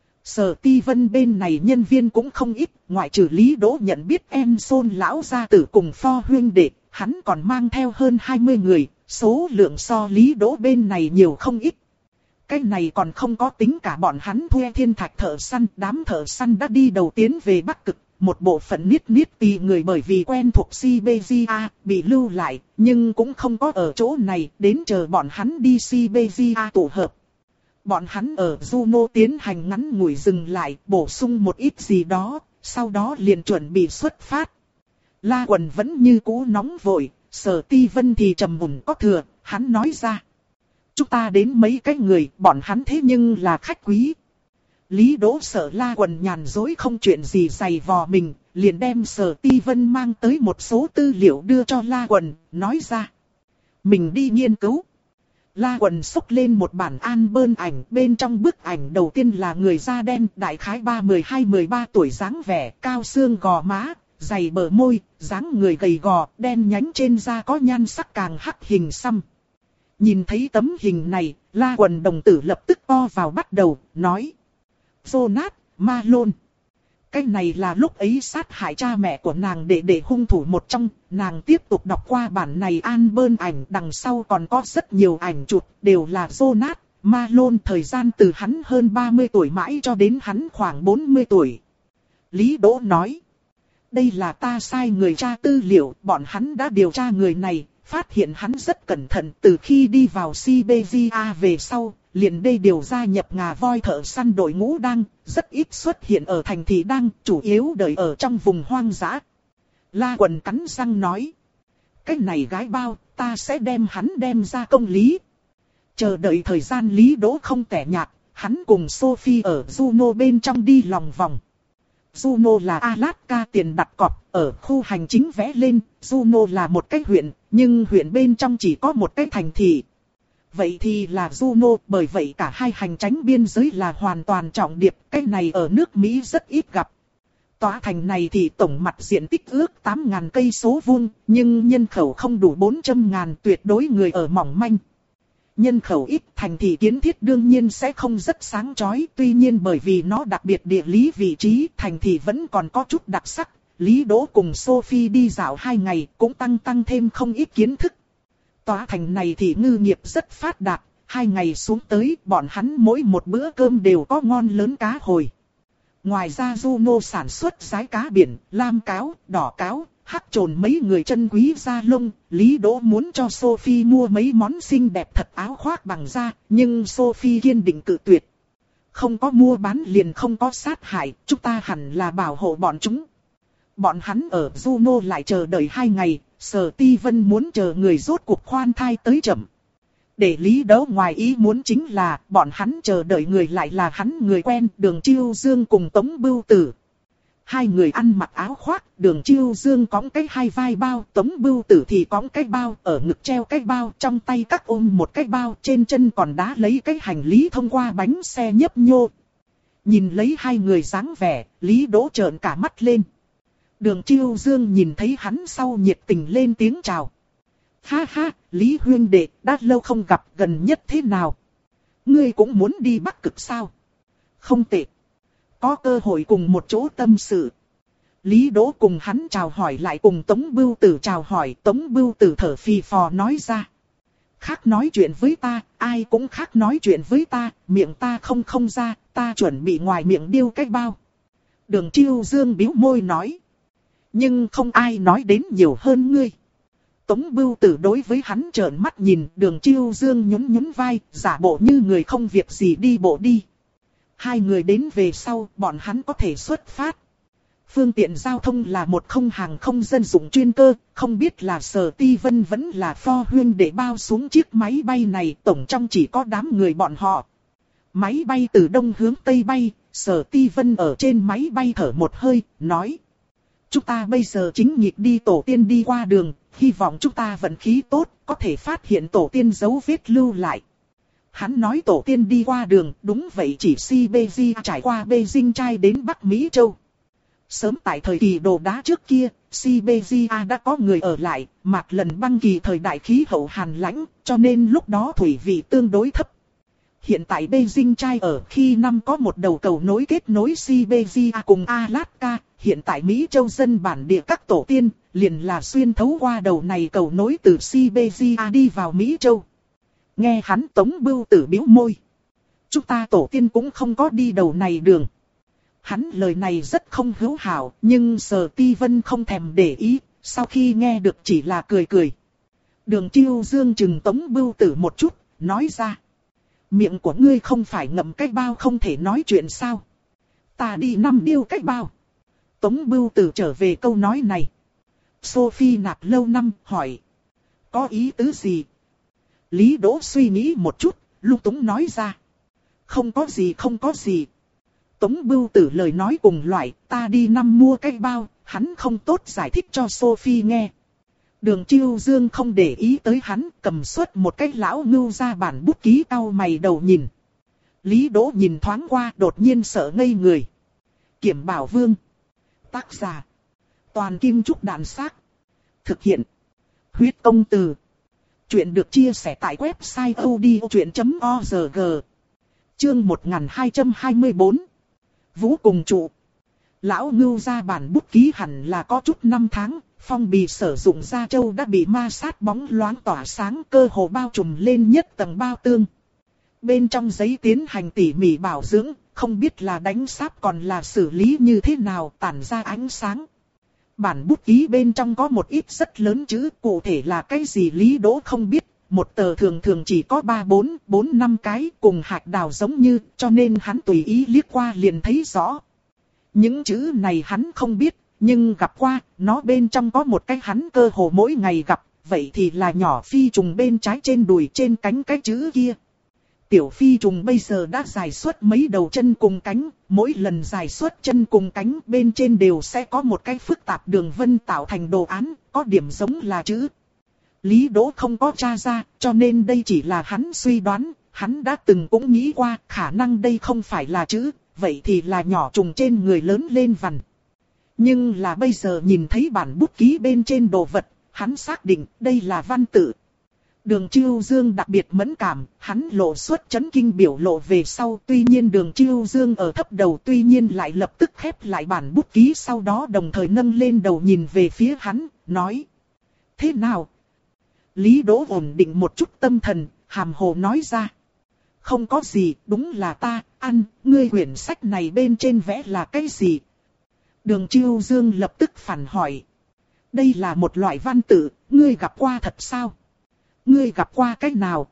Sở Ti Vân bên này nhân viên cũng không ít, ngoại trừ Lý Đỗ nhận biết Enson lão gia tử cùng Pho huynh đệ, hắn còn mang theo hơn hai mươi người, số lượng so Lý Đỗ bên này nhiều không ít. Cái này còn không có tính cả bọn hắn thuê thiên thạch thợ săn, đám thợ săn đã đi đầu tiến về Bắc Cực. Một bộ phận niết niết tì người bởi vì quen thuộc Siberia, bị lưu lại, nhưng cũng không có ở chỗ này, đến chờ bọn hắn đi Siberia tụ hợp. Bọn hắn ở Juno tiến hành ngắn ngủi dừng lại, bổ sung một ít gì đó, sau đó liền chuẩn bị xuất phát. La Quần vẫn như cũ nóng vội, Sở Ti Vân thì trầm mùn có thừa, hắn nói ra. Chúng ta đến mấy cái người, bọn hắn thế nhưng là khách quý. Lý Đỗ sợ La Quần nhàn dối không chuyện gì giày vò mình, liền đem Sở Ti Vân mang tới một số tư liệu đưa cho La Quần, nói ra. Mình đi nghiên cứu. La Quần xúc lên một bản album ảnh, bên trong bức ảnh đầu tiên là người da đen, đại khái ba mười hai mười ba tuổi dáng vẻ, cao xương gò má, dày bờ môi, dáng người gầy gò, đen nhánh trên da có nhan sắc càng hắc hình xăm. Nhìn thấy tấm hình này, La Quần đồng tử lập tức co vào bắt đầu, nói. Jonas, Malone. Cái này là lúc ấy sát hại cha mẹ của nàng để để hung thủ một trong, nàng tiếp tục đọc qua bản này album ảnh, đằng sau còn có rất nhiều ảnh chụp, đều là Jonas, Malone thời gian từ hắn hơn ba mươi tuổi mãi cho đến hắn khoảng bốn mươi tuổi. Lý Đỗ nói, đây là ta sai người tra tư liệu, bọn hắn đã điều tra người này, phát hiện hắn rất cẩn thận, từ khi đi vào Siberia về sau, liền đây điều gia nhập ngà voi thợ săn đội ngũ đang rất ít xuất hiện ở thành thị, đang chủ yếu đợi ở trong vùng hoang dã. La Quần cắn răng nói. Cái này gái bao, ta sẽ đem hắn đem ra công lý. Chờ đợi thời gian Lý Đỗ không tẻ nhạt, hắn cùng Sophie ở Juno bên trong đi lòng vòng. Juno là Alaska tiền đặt cọc, ở khu hành chính vẽ lên, Juno là một cái huyện, nhưng huyện bên trong chỉ có một cái thành thị. Vậy thì là Juno, bởi vậy cả hai hành chánh biên giới là hoàn toàn trọng điệp, cái này ở nước Mỹ rất ít gặp. Tòa thành này thì tổng mặt diện tích ước tám nghìn cây số vuông, nhưng nhân khẩu không đủ bốn trăm nghìn, tuyệt đối người ở mỏng manh. Nhân khẩu ít, thành thị kiến thiết đương nhiên sẽ không rất sáng chói, tuy nhiên bởi vì nó đặc biệt địa lý vị trí, thành thị vẫn còn có chút đặc sắc. Lý Đỗ cùng Sophie đi dạo hai ngày, cũng tăng tăng thêm không ít kiến thức. Tòa thành này thì ngư nghiệp rất phát đạt, hai ngày xuống tới, bọn hắn mỗi một bữa cơm đều có ngon lớn cá hồi. Ngoài ra Juno sản xuất rái cá biển, lam cáo, đỏ cáo, hắc trồn mấy người chân quý da lông. Lý Đỗ muốn cho Sophie mua mấy món xinh đẹp thật áo khoác bằng da, nhưng Sophie kiên định cự tuyệt. Không có mua bán liền không có sát hại, chúng ta hẳn là bảo hộ bọn chúng. Bọn hắn ở Juno lại chờ đợi hai ngày, Sở Ti Vân muốn chờ người rốt cuộc khoan thai tới chậm. Để Lý Đỗ ngoài ý muốn chính là, bọn hắn chờ đợi người lại là hắn người quen, Đường Chiêu Dương cùng Tống Bưu Tử. Hai người ăn mặc áo khoác, Đường Chiêu Dương cõng cái hai vai bao, Tống Bưu Tử thì cõng cái bao, ở ngực treo cái bao, trong tay các ôm một cái bao, trên chân còn đá lấy cái hành lý thông qua bánh xe nhấp nhô. Nhìn lấy hai người dáng vẻ, Lý Đỗ trợn cả mắt lên. Đường Chiêu Dương nhìn thấy hắn sau nhiệt tình lên tiếng chào. Ha ha, Lý huynh đệ, đã lâu không gặp, gần nhất thế nào? Ngươi cũng muốn đi Bắc Cực sao? Không tệ. Có cơ hội cùng một chỗ tâm sự. Lý Đỗ cùng hắn chào hỏi lại cùng Tống Bưu Tử chào hỏi, Tống Bưu Tử thở phì phò nói ra. Khác nói chuyện với ta, ai cũng khác nói chuyện với ta, miệng ta không không ra, ta chuẩn bị ngoài miệng điêu cái bao. Đường Chiêu Dương bĩu môi nói. Nhưng không ai nói đến nhiều hơn ngươi. Tống Bưu Tử đối với hắn trợn mắt nhìn, Đường Chiêu Dương nhún nhún vai, giả bộ như người không việc gì đi bộ đi. Hai người đến về sau, bọn hắn có thể xuất phát. Phương tiện giao thông là một không hàng không dân dụng chuyên cơ, không biết là Sở Ti Vân vẫn là Pho Huyên để bao xuống chiếc máy bay này, tổng trong chỉ có đám người bọn họ. Máy bay từ đông hướng tây bay, Sở Ti Vân ở trên máy bay thở một hơi, nói. Chúng ta bây giờ chính nhịp đi tổ tiên đi qua đường, hy vọng chúng ta vận khí tốt, có thể phát hiện tổ tiên dấu vết lưu lại. Hắn nói tổ tiên đi qua đường, đúng vậy, chỉ Siberia trải qua Beijing trai đến Bắc Mỹ Châu. Sớm tại thời kỳ đồ đá trước kia, Siberia đã có người ở lại, Mạc Lần băng kỳ thời đại khí hậu hàn lãnh, cho nên lúc đó thủy vị tương đối thấp. Hiện tại Beijing trai ở khi năm có một đầu cầu nối kết nối Siberia cùng Alaska, hiện tại Mỹ Châu dân bản địa các tổ tiên, liền là xuyên thấu qua đầu này cầu nối từ Siberia đi vào Mỹ Châu. Nghe hắn Tống Bưu Tử bĩu môi. Chúng ta tổ tiên cũng không có đi đầu này đường. Hắn lời này rất không hữu hảo, nhưng Sở Ti Vân không thèm để ý, sau khi nghe được chỉ là cười cười. Đường Chiêu Dương chừng Tống Bưu Tử một chút, nói ra. Miệng của ngươi không phải ngậm cái bao không thể nói chuyện sao? Ta đi năm điêu cái bao. Tống Bưu Tử trở về câu nói này. Sophie nạp lâu năm hỏi. Có ý tứ gì? Lý Đỗ suy nghĩ một chút, lung túng nói ra. Không có gì không có gì. Tống Bưu Tử lời nói cùng loại, ta đi năm mua cái bao, hắn không tốt giải thích cho Sophie nghe. Đường Chiêu Dương không để ý tới hắn, cầm suốt một cái lão ngưu ra bản bút ký cau mày đầu nhìn. Lý Đỗ nhìn thoáng qua, đột nhiên sợ ngây người. Kiểm Bảo Vương. Tác giả. Toàn Kim Trúc Đàn Xác. Thực hiện. Huyết Công Từ. Chuyện được chia sẻ tại website odchuyện chấm org. Chương một nghìn hai trăm hai mươi tư. Vũ cùng trụ. Lão ngưu ra bản bút ký hẳn là có chút năm tháng, phong bì sử dụng da trâu đã bị ma sát bóng loáng tỏa sáng, cơ hồ bao trùm lên nhất tầng bao tương. Bên trong giấy tiến hành tỉ mỉ bảo dưỡng, không biết là đánh sáp còn là xử lý như thế nào, tản ra ánh sáng. Bản bút ký bên trong có một ít rất lớn chữ, cụ thể là cái gì Lý Đỗ không biết, một tờ thường thường chỉ có ba bốn, bốn năm cái cùng hạt đào giống như, cho nên hắn tùy ý liếc qua liền thấy rõ. Những chữ này hắn không biết, nhưng gặp qua, nó bên trong có một cái hắn cơ hồ mỗi ngày gặp, vậy thì là nhỏ phi trùng bên trái trên đùi trên cánh cái chữ kia. Tiểu phi trùng bây giờ đã dài suốt mấy đầu chân cùng cánh, mỗi lần dài suốt chân cùng cánh bên trên đều sẽ có một cái phức tạp đường vân tạo thành đồ án, có điểm giống là chữ. Lý Đỗ không có tra ra, cho nên đây chỉ là hắn suy đoán, hắn đã từng cũng nghĩ qua khả năng đây không phải là chữ, vậy thì là nhỏ trùng trên người lớn lên vằn. Nhưng là bây giờ nhìn thấy bản bút ký bên trên đồ vật, hắn xác định đây là văn tự. Đường Chiêu Dương đặc biệt mẫn cảm, hắn lộ xuất chấn kinh biểu lộ về sau. Tuy nhiên Đường Chiêu Dương ở thấp đầu tuy nhiên lại lập tức khép lại bản bút ký, sau đó đồng thời nâng lên đầu nhìn về phía hắn, nói: Thế nào? Lý Đỗ ổn định một chút tâm thần, hàm hồ nói ra: Không có gì, đúng là ta, ăn, ngươi quyển sách này bên trên vẽ là cái gì? Đường Chiêu Dương lập tức phản hỏi: Đây là một loại văn tự, ngươi gặp qua thật sao? Ngươi gặp qua cách nào?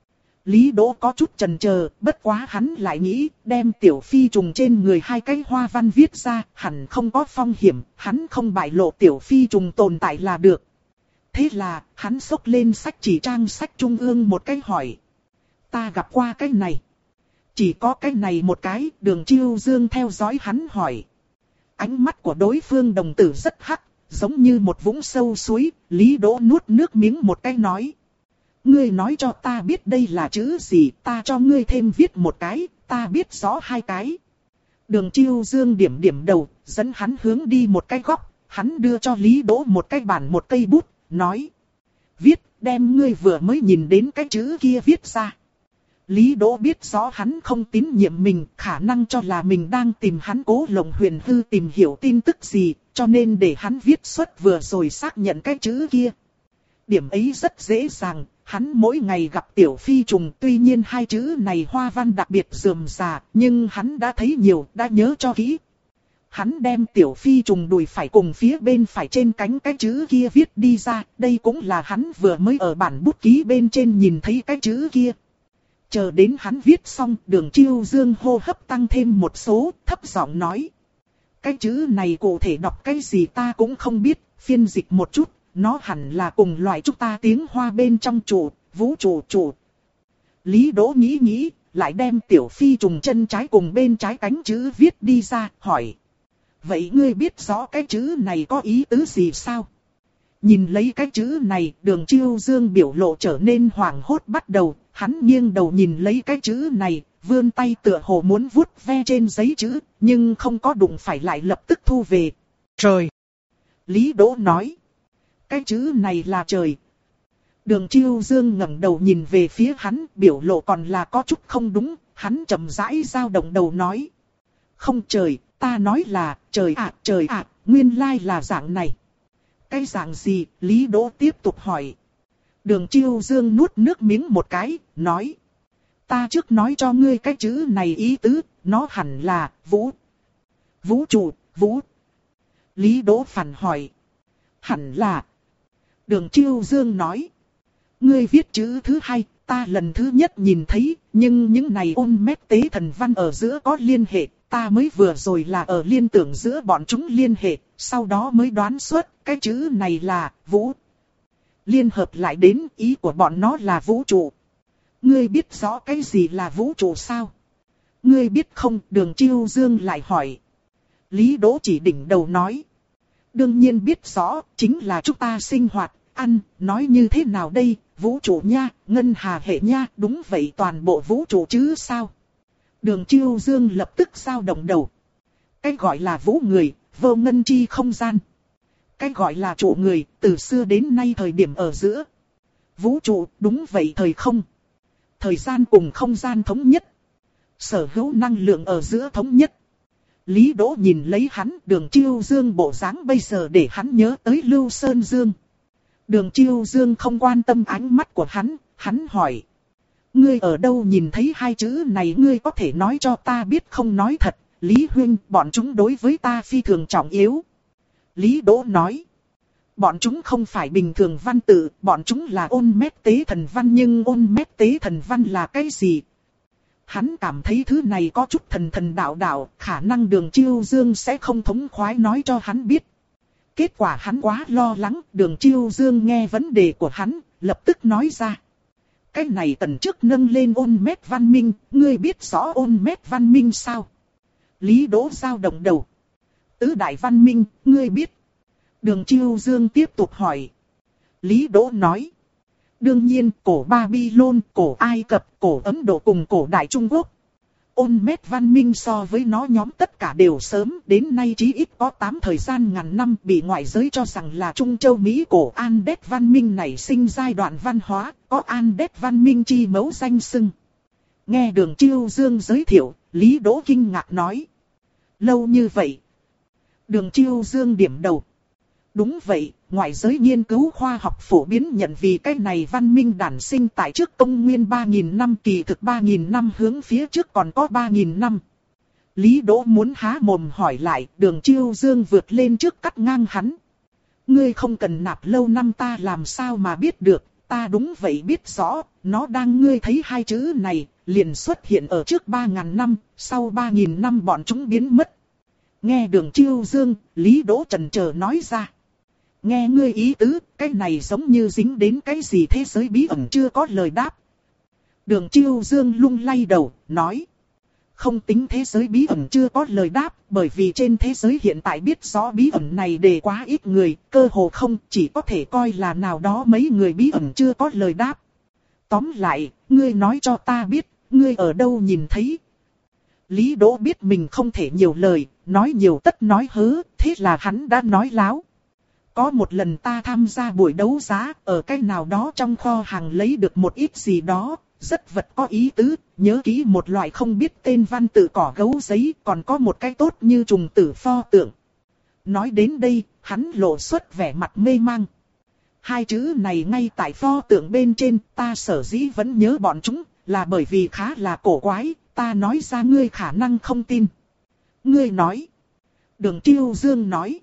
Lý Đỗ có chút chần chờ, bất quá hắn lại nghĩ, đem tiểu phi trùng trên người hai cái hoa văn viết ra, hẳn không có phong hiểm, hắn không bại lộ tiểu phi trùng tồn tại là được. Thế là, hắn xốc lên sách chỉ trang sách trung ương một cái hỏi: Ta gặp qua cái này. Chỉ có cái này một cái, Đường Chiêu Dương theo dõi hắn hỏi. Ánh mắt của đối phương đồng tử rất hắc, giống như một vũng sâu suối. Lý Đỗ nuốt nước miếng một cái nói: Ngươi nói cho ta biết đây là chữ gì, ta cho ngươi thêm viết một cái, ta biết rõ hai cái. Đường Chiêu Dương điểm điểm đầu, dẫn hắn hướng đi một cái góc, hắn đưa cho Lý Đỗ một cái bản một cây bút, nói: Viết, đem ngươi vừa mới nhìn đến cái chữ kia viết ra. Lý Đỗ biết rõ hắn không tín nhiệm mình, khả năng cho là mình đang tìm hắn Cố Lộng Huyền Hư tìm hiểu tin tức gì, cho nên để hắn viết xuất vừa rồi xác nhận cái chữ kia. Điểm ấy rất dễ dàng, hắn mỗi ngày gặp tiểu phi trùng, tuy nhiên hai chữ này hoa văn đặc biệt rườm rà, nhưng hắn đã thấy nhiều, đã nhớ cho kỹ. Hắn đem tiểu phi trùng đùi phải cùng phía bên phải trên cánh cái chữ kia viết đi ra, đây cũng là hắn vừa mới ở bản bút ký bên trên nhìn thấy cái chữ kia. Chờ đến hắn viết xong, Đường Chiêu Dương hô hấp tăng thêm một số, thấp giọng nói: Cái chữ này cụ thể đọc cái gì ta cũng không biết, phiên dịch một chút, nó hẳn là cùng loại chúng ta tiếng Hoa bên trong trụ, vũ trụ trụ. Lý Đỗ nghĩ nghĩ, lại đem tiểu phi trùng chân trái cùng bên trái cánh chữ viết đi ra, hỏi: Vậy ngươi biết rõ cái chữ này có ý tứ gì sao? Nhìn lấy cái chữ này, Đường Chiêu Dương biểu lộ trở nên hoảng hốt bắt đầu, hắn nghiêng đầu nhìn lấy cái chữ này, vươn tay tựa hồ muốn vuốt ve trên giấy chữ, nhưng không có đụng phải lại lập tức thu về. Trời! Lý Đỗ nói: Cái chữ này là trời. Đường Chiêu Dương ngẩng đầu nhìn về phía hắn, biểu lộ còn là có chút không đúng, hắn chậm rãi dao động đầu nói: Không trời, ta nói là, trời ạ, trời ạ, nguyên lai là dạng này. Cái dạng gì? Lý Đỗ tiếp tục hỏi. Đường Chiêu Dương nuốt nước miếng một cái, nói: Ta trước nói cho ngươi cái chữ này ý tứ, nó hẳn là, vũ. Vũ trụ, vũ. Lý Đỗ phản hỏi: Hẳn là. Đường Chiêu Dương nói: Ngươi viết chữ thứ hai, ta lần thứ nhất nhìn thấy, nhưng những này ôn mét tế thần văn ở giữa có liên hệ, ta mới vừa rồi là ở liên tưởng giữa bọn chúng liên hệ, sau đó mới đoán xuất, cái chữ này là, vũ. Liên hợp lại đến, ý của bọn nó là vũ trụ. Ngươi biết rõ cái gì là vũ trụ sao? Ngươi biết không? Đường Chiêu Dương lại hỏi. Lý Đỗ chỉ đỉnh đầu nói: Đương nhiên biết rõ, chính là chúng ta sinh hoạt, ăn, nói như thế nào đây, vũ trụ nha, ngân hà hệ nha, đúng vậy toàn bộ vũ trụ chứ sao? Đường Chiêu Dương lập tức dao động đầu. Cái gọi là vũ người, vô ngân chi không gian. Cái gọi là trụ người, từ xưa đến nay thời điểm ở giữa. Vũ trụ, đúng vậy thời không. Thời gian cùng không gian thống nhất. Sở hữu năng lượng ở giữa thống nhất. Lý Đỗ nhìn lấy hắn, Đường Chiêu Dương bộ dáng bây giờ để hắn nhớ tới Lưu Sơn Dương. Đường Chiêu Dương không quan tâm ánh mắt của hắn, hắn hỏi: Ngươi ở đâu nhìn thấy hai chữ này, ngươi có thể nói cho ta biết không? Nói thật, Lý huynh, bọn chúng đối với ta phi thường trọng yếu. Lý Đỗ nói: bọn chúng không phải bình thường văn tự, bọn chúng là ôn mét tế thần văn, nhưng ôn mét tế thần văn là cái gì? Hắn cảm thấy thứ này có chút thần thần đạo đạo, khả năng Đường Chiêu Dương sẽ không thống khoái nói cho hắn biết. Kết quả hắn quá lo lắng, Đường Chiêu Dương nghe vấn đề của hắn, lập tức nói ra. Cái này tần trước nâng lên ôn mét văn minh, ngươi biết rõ ôn mét văn minh sao? Lý Đỗ dao động đầu. Tứ đại văn minh, ngươi biết. Đường Chiêu Dương tiếp tục hỏi. Lý Đỗ nói. Đương nhiên, cổ Babylon, cổ Ai Cập, cổ Ấn Độ cùng cổ Đại Trung Quốc. Ôn mét văn minh so với nó nhóm tất cả đều sớm, đến nay chí ít có tám thời gian ngàn năm, bị ngoại giới cho rằng là Trung Châu Mỹ cổ Andes văn minh nảy sinh giai đoạn văn hóa, có Andes văn minh chi mẫu danh xưng. Nghe Đường Chiêu Dương giới thiệu, Lý Đỗ kinh ngạc nói. Lâu như vậy. Đường Chiêu Dương điểm đầu. Đúng vậy, ngoại giới nghiên cứu khoa học phổ biến nhận vì cái này văn minh đản sinh tại trước công nguyên ba nghìn năm, kỳ thực ba nghìn năm hướng phía trước còn có ba nghìn năm. Lý Đỗ muốn há mồm hỏi lại, Đường Chiêu Dương vượt lên trước cắt ngang hắn. Ngươi không cần nạp lâu năm ta làm sao mà biết được, ta đúng vậy biết rõ, nó đang ngươi thấy hai chữ này, liền xuất hiện ở trước ba nghìn năm, sau ba nghìn năm bọn chúng biến mất. Nghe Đường Chiêu Dương, Lý Đỗ chần chờ nói ra. Nghe ngươi ý tứ, cái này giống như dính đến cái gì thế giới bí ẩn chưa có lời đáp. Đường Chiêu Dương lung lay đầu, nói. Không tính thế giới bí ẩn chưa có lời đáp, bởi vì trên thế giới hiện tại biết rõ bí ẩn này đề quá ít người, cơ hồ không, chỉ có thể coi là nào đó mấy người bí ẩn chưa có lời đáp. Tóm lại, ngươi nói cho ta biết, ngươi ở đâu nhìn thấy. Lý Đỗ biết mình không thể nhiều lời, nói nhiều tất nói hớ, thế là hắn đã nói láo. Có một lần ta tham gia buổi đấu giá, ở cái nào đó trong kho hàng lấy được một ít gì đó, rất vật có ý tứ, nhớ kỹ một loại không biết tên văn tự cỏ gấu giấy, còn có một cái tốt như trùng tử pho tượng. Nói đến đây, hắn lộ xuất vẻ mặt mê mang. Hai chữ này ngay tại pho tượng bên trên, ta sở dĩ vẫn nhớ bọn chúng, là bởi vì khá là cổ quái, ta nói ra ngươi khả năng không tin. Ngươi nói. Đường Chiêu Dương nói.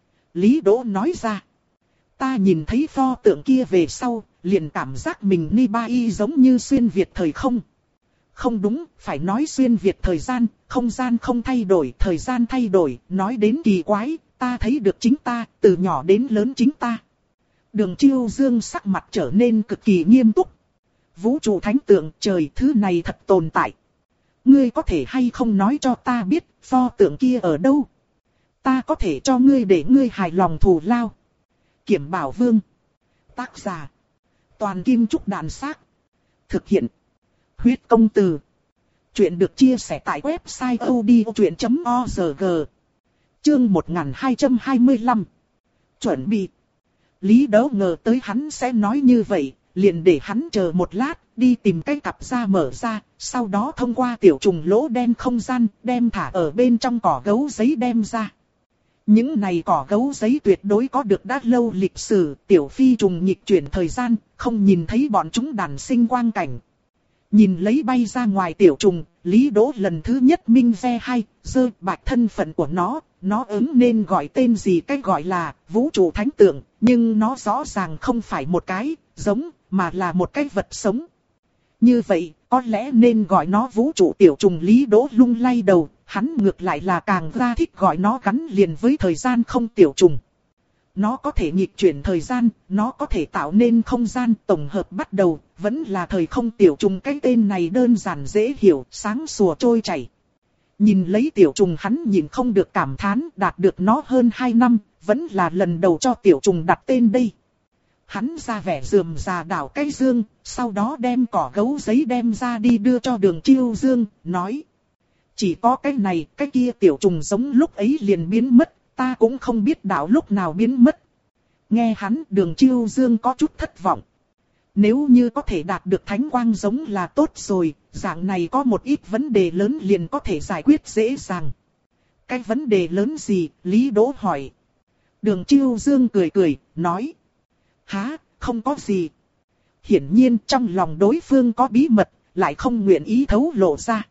Lý Đỗ nói ra. Ta nhìn thấy pho tượng kia về sau, liền cảm giác mình ni ba y giống như xuyên việt thời không. Không đúng, phải nói xuyên việt thời gian, không gian không thay đổi, thời gian thay đổi, nói đến kỳ quái, ta thấy được chính ta, từ nhỏ đến lớn chính ta. Đường Chiêu Dương sắc mặt trở nên cực kỳ nghiêm túc. Vũ trụ thánh tượng, trời, thứ này thật tồn tại. Ngươi có thể hay không nói cho ta biết, pho tượng kia ở đâu? Ta có thể cho ngươi để ngươi hài lòng thù lao. Kiểm Bảo Vương. Tác giả. Toàn Kim Trúc Đàn Xác. Thực hiện. Huyết Công Từ. Chuyện được chia sẻ tại website odchuyện chấm org. Chương một nghìn hai trăm hai mươi lăm. Chuẩn bị. Lý Đỗ ngờ tới hắn sẽ nói như vậy, liền để hắn chờ một lát, đi tìm cái cặp ra mở ra, sau đó thông qua tiểu trùng lỗ đen không gian, đem thả ở bên trong cỏ gấu giấy đem ra. Những này cỏ gấu giấy tuyệt đối có được đã lâu lịch sử, tiểu phi trùng nghịch chuyển thời gian, không nhìn thấy bọn chúng đản sinh quang cảnh. Nhìn lấy bay ra ngoài tiểu trùng, Lý Đỗ lần thứ nhất minh ve hay, dơ bạch thân phận của nó, nó ứng nên gọi tên gì cái gọi là vũ trụ thánh tượng, nhưng nó rõ ràng không phải một cái, giống, mà là một cái vật sống. Như vậy, có lẽ nên gọi nó vũ trụ tiểu trùng. Lý Đỗ lung lay đầu, hắn ngược lại là càng ra thích gọi nó gắn liền với thời gian không tiểu trùng. Nó có thể nghịch chuyển thời gian, nó có thể tạo nên không gian tổng hợp bắt đầu, vẫn là thời không tiểu trùng. Cái tên này đơn giản dễ hiểu, sáng sủa trôi chảy. Nhìn lấy tiểu trùng hắn nhìn không được cảm thán, đạt được nó hơn hai năm, vẫn là lần đầu cho tiểu trùng đặt tên đây. Hắn ra vẻ rườm rà đảo cái dương, sau đó đem cỏ gấu giấy đem ra đi đưa cho Đường Chiêu Dương, nói. Chỉ có cái này, cái kia tiểu trùng giống lúc ấy liền biến mất, ta cũng không biết đảo lúc nào biến mất. Nghe hắn, Đường Chiêu Dương có chút thất vọng. Nếu như có thể đạt được thánh quang giống là tốt rồi, dạng này có một ít vấn đề lớn liền có thể giải quyết dễ dàng. Cái vấn đề lớn gì? Lý Đỗ hỏi. Đường Chiêu Dương cười cười, nói. Hả, không có gì. Hiển nhiên trong lòng đối phương có bí mật, lại không nguyện ý thấu lộ ra.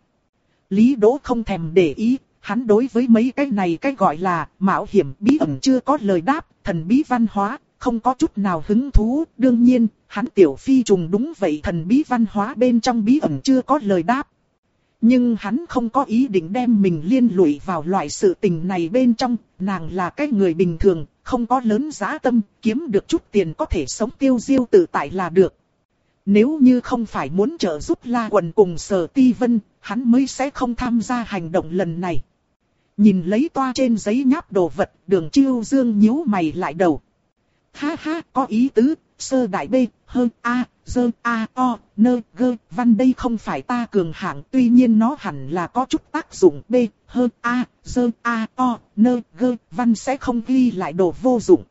Lý Đỗ không thèm để ý, hắn đối với mấy cái này cái gọi là mạo hiểm bí ẩn chưa có lời đáp, thần bí văn hóa, không có chút nào hứng thú. Đương nhiên, hắn tiểu phi trùng đúng vậy thần bí văn hóa bên trong bí ẩn chưa có lời đáp. Nhưng hắn không có ý định đem mình liên lụy vào loại sự tình này bên trong. Nàng là cái người bình thường, không có lớn dã tâm, kiếm được chút tiền có thể sống tiêu diêu tự tại là được. Nếu như không phải muốn trợ giúp La Quần cùng Sở Ti Vân, hắn mới sẽ không tham gia hành động lần này. Nhìn lấy toa trên giấy nháp đồ vật, Đường Chiêu Dương nhíu mày lại đầu. Ha ha, có ý tứ, sơ đại B, hơn A, dơ A, O, nơ, gơ, văn đây không phải ta cường hạng, tuy nhiên nó hẳn là có chút tác dụng B, hơn A, dơ A, O, nơ, gơ, văn sẽ không ghi lại đồ vô dụng.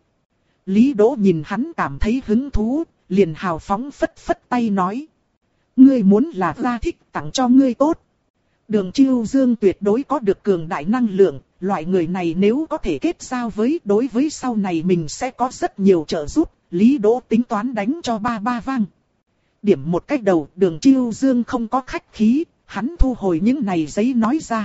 Lý Đỗ nhìn hắn cảm thấy hứng thú, liền hào phóng phất phất tay nói. Ngươi muốn là ra thích tặng cho ngươi tốt. Đường Chiêu Dương tuyệt đối có được cường đại năng lượng, loại người này nếu có thể kết giao với đối với sau này mình sẽ có rất nhiều trợ giúp, Lý Đỗ tính toán đánh cho ba ba vang. Điểm một cách đầu, Đường Chiêu Dương không có khách khí, hắn thu hồi những này giấy nói ra.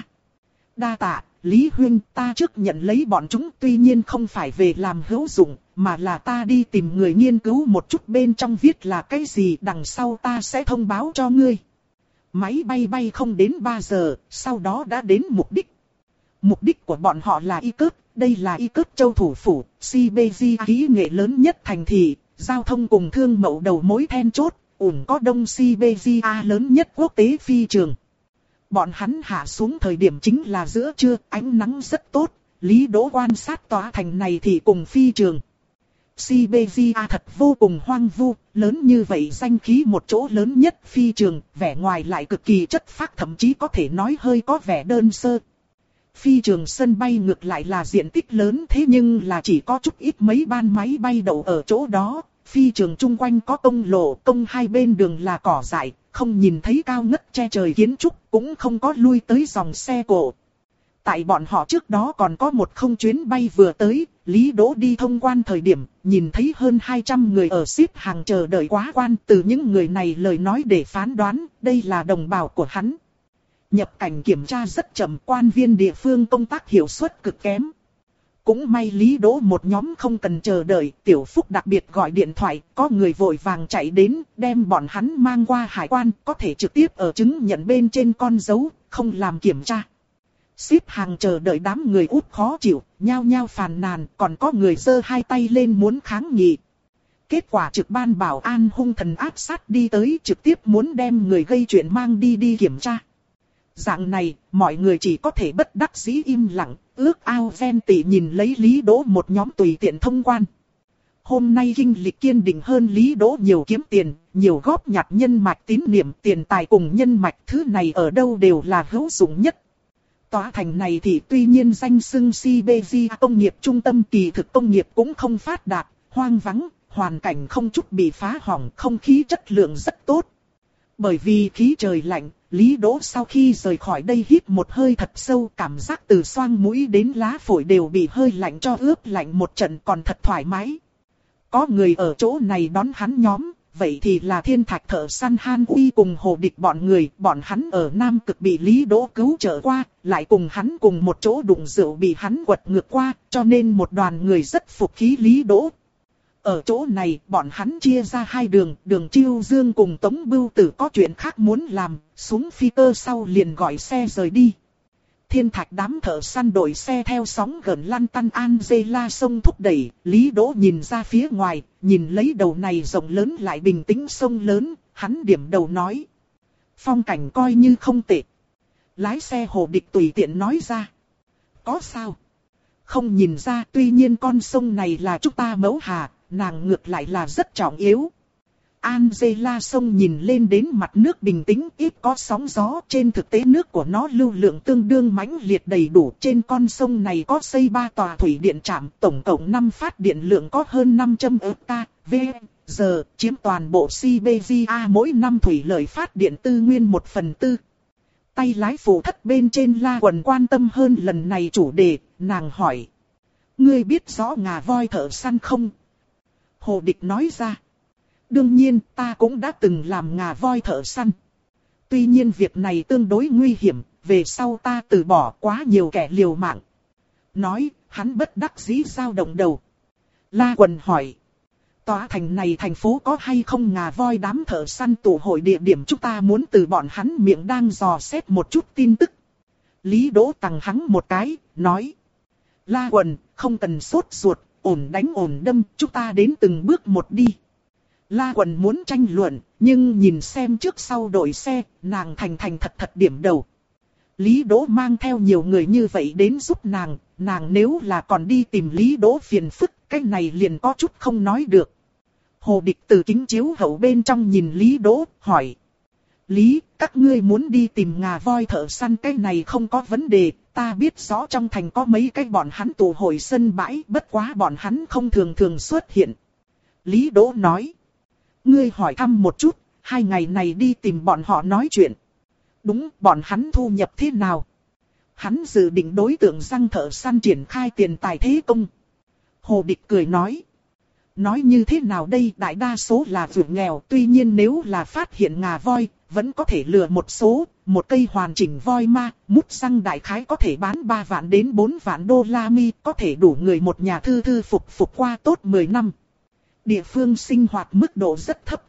Đa tạ, Lý Huynh, ta trước nhận lấy bọn chúng tuy nhiên không phải về làm hữu dụng, mà là ta đi tìm người nghiên cứu một chút bên trong viết là cái gì, đằng sau ta sẽ thông báo cho ngươi. Máy bay bay không đến ba giờ, sau đó đã đến mục đích. Mục đích của bọn họ là Y Cớt, đây là Y Cớt châu thủ phủ, Siberia kỹ nghệ lớn nhất thành thị, giao thông cùng thương mậu đầu mối then chốt, ủng có Đông Siberia lớn nhất quốc tế phi trường. Bọn hắn hạ xuống thời điểm chính là giữa trưa, ánh nắng rất tốt, Lý Đỗ quan sát tòa thành này thì cùng phi trường. Siberia thật vô cùng hoang vu, lớn như vậy danh khí một chỗ lớn nhất phi trường, vẻ ngoài lại cực kỳ chất phác, thậm chí có thể nói hơi có vẻ đơn sơ. Phi trường sân bay ngược lại là diện tích lớn, thế nhưng là chỉ có chút ít mấy ban máy bay đậu ở chỗ đó. Phi trường chung quanh có công lộ, công hai bên đường là cỏ dại, không nhìn thấy cao ngất che trời kiến trúc, cũng không có lui tới dòng xe cộ. Tại bọn họ trước đó còn có một không chuyến bay vừa tới, Lý Đỗ đi thông quan thời điểm, nhìn thấy hơn hai trăm người ở xếp hàng chờ đợi quá quan. Từ những người này lời nói để phán đoán, đây là đồng bào của hắn. Nhập cảnh kiểm tra rất chậm, quan viên địa phương công tác hiệu suất cực kém. Cũng may Lý Đỗ một nhóm không cần chờ đợi, Tiểu Phúc đặc biệt gọi điện thoại, có người vội vàng chạy đến, đem bọn hắn mang qua hải quan, có thể trực tiếp ở chứng nhận bên trên con dấu, không làm kiểm tra. Xếp hàng chờ đợi đám người út khó chịu, nhao nhao phàn nàn, còn có người giơ hai tay lên muốn kháng nghị. Kết quả trực ban bảo an hung thần áp sát đi tới, trực tiếp muốn đem người gây chuyện mang đi đi kiểm tra. Dạng này, mọi người chỉ có thể bất đắc dĩ im lặng, ước ao ven tỉ nhìn lấy Lý Đỗ một nhóm tùy tiện thông quan. Hôm nay kinh lịch kiên định hơn Lý Đỗ nhiều kiếm tiền, nhiều góp nhặt nhân mạch tín niệm, tiền tài cùng nhân mạch, thứ này ở đâu đều là hữu dụng nhất. Tòa thành này thì tuy nhiên danh xưng Siberia công nghiệp trung tâm, kỳ thực công nghiệp cũng không phát đạt, hoang vắng, hoàn cảnh không chút bị phá hỏng, không khí chất lượng rất tốt. Bởi vì khí trời lạnh, Lý Đỗ sau khi rời khỏi đây hít một hơi thật sâu, cảm giác từ xoang mũi đến lá phổi đều bị hơi lạnh cho ướp lạnh một trận, còn thật thoải mái. Có người ở chỗ này đón hắn nhóm, vậy thì là Thiên Thạch Thợ Săn Han Uy cùng Hồ Địch bọn người, bọn hắn ở Nam Cực bị Lý Đỗ cứu trợ qua, lại cùng hắn cùng một chỗ đụng rượu bị hắn quật ngược qua, cho nên một đoàn người rất phục khí Lý Đỗ. Ở chỗ này, bọn hắn chia ra hai đường, Đường Chiêu Dương cùng Tống Bưu Tử có chuyện khác muốn làm, xuống phi cơ sau liền gọi xe rời đi. Thiên Thạch đám thợ săn đội xe theo sóng gần lăn tăn Angela sông thúc đẩy, Lý Đỗ nhìn ra phía ngoài, nhìn lấy đầu này rộng lớn lại bình tĩnh sông lớn, hắn điểm đầu nói. Phong cảnh coi như không tệ. Lái xe Hồ Địch tùy tiện nói ra. Có sao? Không nhìn ra, tuy nhiên con sông này là chúng ta mẫu hà, nàng ngược lại là rất trọng yếu. Angela sông nhìn lên đến mặt nước bình tĩnh, ít có sóng gió, trên thực tế nước của nó lưu lượng tương đương mãnh liệt đầy đủ. Trên con sông này có xây ba tòa thủy điện trạm, tổng cộng năm phát điện lượng có hơn năm trăm ức ki vê giờ, chiếm toàn bộ Siberia mỗi năm thủy lợi phát điện tư nguyên một phần tư. Tay lái phụ thất bên trên La Quần quan tâm hơn lần này chủ đề, nàng hỏi. Ngươi biết rõ ngà voi thợ săn không? Hồ Địch nói ra. Đương nhiên, ta cũng đã từng làm ngà voi thợ săn. Tuy nhiên việc này tương đối nguy hiểm, về sau ta từ bỏ, quá nhiều kẻ liều mạng. Nói, hắn bất đắc dĩ dao động đầu. La Quần hỏi. Tòa thành này thành phố có hay không ngà voi đám thợ săn tụ hội địa điểm, chúng ta muốn từ bọn hắn miệng đang dò xét một chút tin tức. Lý Đỗ tằng hắn một cái, nói. La Quần, không cần sốt ruột, ổn đánh ổn đâm, chúng ta đến từng bước một đi. La Quần muốn tranh luận, nhưng nhìn xem trước sau đội xe, nàng thành thành thật thật điểm đầu. Lý Đỗ mang theo nhiều người như vậy đến giúp nàng, nàng nếu là còn đi tìm Lý Đỗ phiền phức, cái này liền có chút không nói được. Hồ Địch từ kính chiếu hậu bên trong nhìn Lý Đỗ, hỏi. Lý, các ngươi muốn đi tìm ngà voi thợ săn, cái này không có vấn đề, ta biết rõ trong thành có mấy cái bọn hắn tụ hội sân bãi, bất quá bọn hắn không thường thường xuất hiện. Lý Đỗ nói. Ngươi hỏi thăm một chút, hai ngày này đi tìm bọn họ nói chuyện. Đúng, bọn hắn thu nhập thế nào? Hắn dự định đối tượng răng thợ săn triển khai tiền tài thế công. Hồ Địch cười nói. Nói như thế nào đây, đại đa số là vượt nghèo, tuy nhiên nếu là phát hiện ngà voi, vẫn có thể lừa một số, một cây hoàn chỉnh voi ma, mút răng đại khái có thể bán ba vạn đến bốn vạn đô la mi, có thể đủ người một nhà thư thư phục phục qua tốt mười năm. Địa phương sinh hoạt mức độ rất thấp.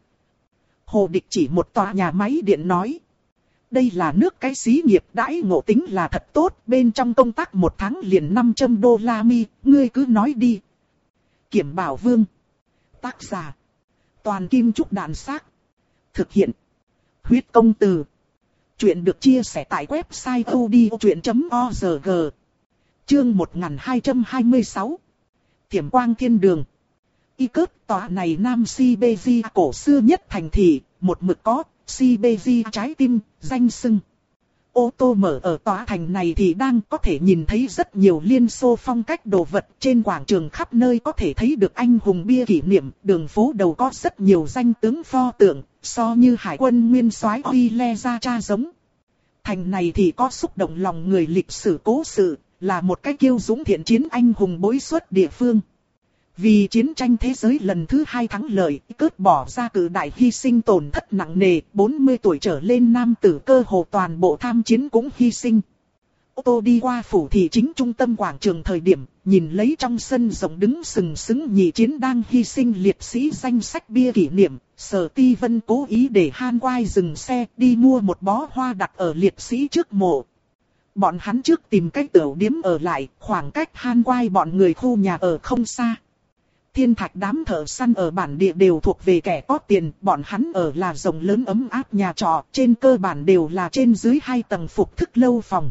Hồ Địch chỉ một tòa nhà máy điện nói. Đây là nước cái xí nghiệp, đãi ngộ tính là thật tốt, bên trong công tác một tháng liền năm trăm đô la mi, ngươi cứ nói đi. Kiểm Bảo Vương. Tác giả. Toàn Kim Trúc Đàn Xác. Thực hiện. Huyết Công Từ. Chuyện được chia sẻ tại website odchuyện chấm org. Chương một nghìn hai trăm hai mươi sáu. Tiềm Quang Thiên Đường. Y cớt tòa này Nam Siberia cổ xưa nhất thành thị, một mực có Siberia trái tim, danh xưng. Ô tô mở ở tòa thành này thì đang có thể nhìn thấy rất nhiều Liên Xô phong cách đồ vật, trên quảng trường khắp nơi có thể thấy được anh hùng bia kỷ niệm, đường phố đầu có rất nhiều danh tướng pho tượng, so như hải quân nguyên soái Oile ra cha giống. Thành này thì có xúc động lòng người lịch sử cố sự, là một cái kiêu dũng thiện chiến anh hùng bối xuất địa phương. Vì chiến tranh thế giới lần thứ hai thắng lợi, cướp bỏ ra cự đại hy sinh tổn thất nặng nề, bốn mươi tuổi trở lên nam tử cơ hồ toàn bộ tham chiến cũng hy sinh. Ô tô đi qua phủ thị chính trung tâm quảng trường thời điểm, nhìn lấy trong sân rộng đứng sừng sững nhị chiến đang hy sinh liệt sĩ danh sách bia kỷ niệm, Sở Ti Vân cố ý để Han Quai dừng xe đi mua một bó hoa đặt ở liệt sĩ trước mộ. Bọn hắn trước tìm cách tửu điếm ở lại, khoảng cách Han Quai bọn người khu nhà ở không xa. Thiên Thạch đám thợ săn ở bản địa đều thuộc về kẻ có tiền, bọn hắn ở là rộng lớn ấm áp nhà trọ, trên cơ bản đều là trên dưới hai tầng phục thức lâu phòng.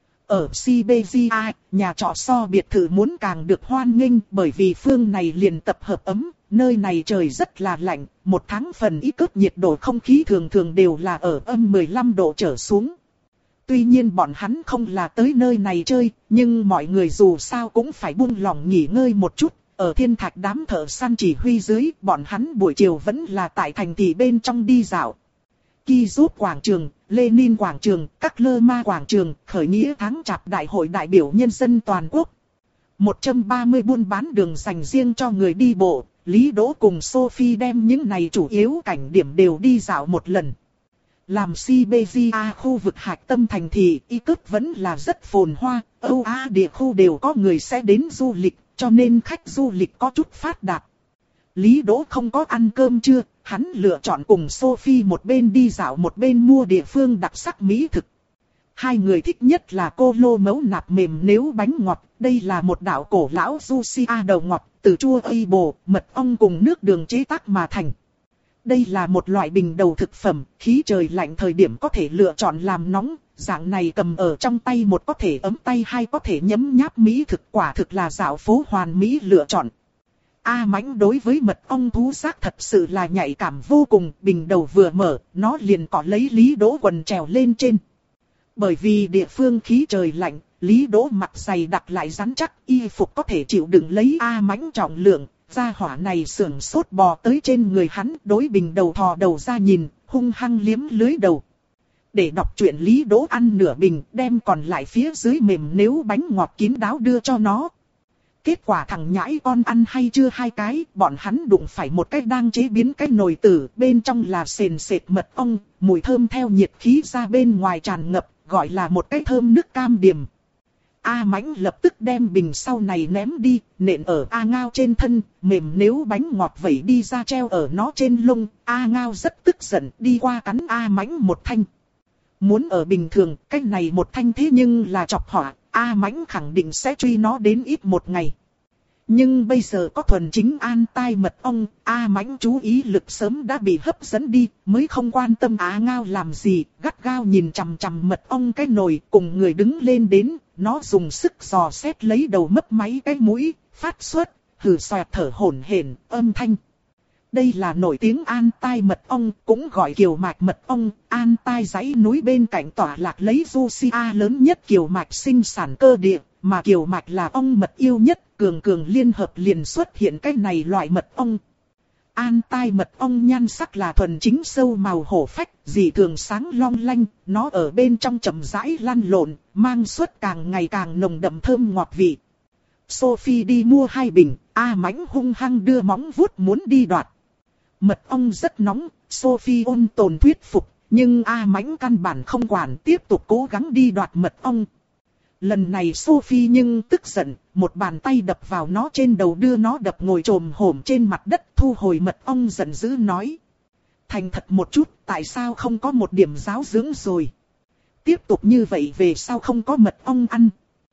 Ở Siberia, nhà trọ so biệt thự muốn càng được hoan nghênh bởi vì phương này liền tập hợp ấm, nơi này trời rất là lạnh, một tháng phần ít cướp nhiệt độ không khí thường thường đều là ở âm mười lăm độ trở xuống. Tuy nhiên bọn hắn không là tới nơi này chơi, nhưng mọi người dù sao cũng phải buông lòng nghỉ ngơi một chút. Ở Thiên Thạch đám thợ săn chỉ huy dưới, bọn hắn buổi chiều vẫn là tại thành thị bên trong đi dạo. Ki Giúp quảng trường, Lenin quảng trường, các lơ ma quảng trường, khởi nghĩa tháng chạp đại hội đại biểu nhân dân toàn quốc. một trăm ba mươi buôn bán đường dành riêng cho người đi bộ, Lý Đỗ cùng Sophie đem những này chủ yếu cảnh điểm đều đi dạo một lần. Làm Siberia khu vực hạch tâm thành thị, y cướp vẫn là rất phồn hoa, Âu Á địa khu đều có người sẽ đến du lịch. Cho nên khách du lịch có chút phát đạt. Lý Đỗ không có ăn cơm trưa, hắn lựa chọn cùng Sophie một bên đi dạo một bên mua địa phương đặc sắc mỹ thực. Hai người thích nhất là cô lô mấu nạp mềm nếu bánh ngọt, đây là một đạo cổ lão Jusia đầu ngọt, từ chua ây bồ, mật ong cùng nước đường chế tác mà thành. Đây là một loại bình đầu thực phẩm, khí trời lạnh thời điểm có thể lựa chọn làm nóng. Dạng này cầm ở trong tay một có thể ấm tay hai có thể nhấm nháp mỹ thực, quả thực là dạo phố hoàn mỹ lựa chọn. A Mãnh đối với mật ong thú giác thật sự là nhạy cảm vô cùng, bình đầu vừa mở, nó liền cọ lấy Lý Đỗ quần trèo lên trên. Bởi vì địa phương khí trời lạnh, Lý Đỗ mặc dày đặc lại rắn chắc, y phục có thể chịu đựng lấy A Mãnh trọng lượng, gia hỏa này sưởng sốt bò tới trên người hắn, đối bình đầu thò đầu ra nhìn, hung hăng liếm lưới đầu. Để đọc truyện Lý Đỗ ăn nửa bình, đem còn lại phía dưới mềm nếu bánh ngọt kín đáo đưa cho nó. Kết quả thằng nhãi con ăn hay chưa hai cái, bọn hắn đụng phải một cái đang chế biến cái nồi tử, bên trong là sền sệt mật ong, mùi thơm theo nhiệt khí ra bên ngoài tràn ngập, gọi là một cái thơm nước cam điểm. A Mãnh lập tức đem bình sau này ném đi, nện ở A Ngao trên thân, mềm nếu bánh ngọt vẩy đi ra treo ở nó trên lưng. A Ngao rất tức giận, đi qua cắn A Mãnh một thanh. Muốn ở bình thường, cách này một thanh thế nhưng là chọc họa, A Mãnh khẳng định sẽ truy nó đến ít một ngày. Nhưng bây giờ có thuần chính an tai mật ong, A Mãnh chú ý lực sớm đã bị hấp dẫn đi, mới không quan tâm A Ngao làm gì, gắt gao nhìn chằm chằm mật ong cái nồi, cùng người đứng lên đến, nó dùng sức dò xét lấy đầu mấp máy cái mũi, phát xuất, hừ xoẹt thở hổn hển, âm thanh. Đây là nổi tiếng an tai mật ong, cũng gọi kiều mạch mật ong, an tai dãy núi bên cạnh tỏa lạc lấy Russia lớn nhất kiều mạch sinh sản cơ địa, mà kiều mạch là ong mật yêu nhất, cường cường liên hợp liền xuất hiện cái này loại mật ong. An tai mật ong nhan sắc là thuần chính sâu màu hổ phách, dị thường sáng long lanh, nó ở bên trong chậm rãi lăn lộn, mang suốt càng ngày càng nồng đậm thơm ngọt vị. Sophie đi mua hai bình, A Mãnh hung hăng đưa móng vuốt muốn đi đoạt. Mật ong rất nóng, Sophie ôn tồn thuyết phục, nhưng A Mãnh căn bản không quản, tiếp tục cố gắng đi đoạt mật ong. Lần này Sophie nhưng tức giận, một bàn tay đập vào nó trên đầu đưa nó đập ngồi trồm hổm trên mặt đất, thu hồi mật ong giận dữ nói. Thành thật một chút, tại sao không có một điểm giáo dưỡng rồi? Tiếp tục như vậy về sau không có mật ong ăn.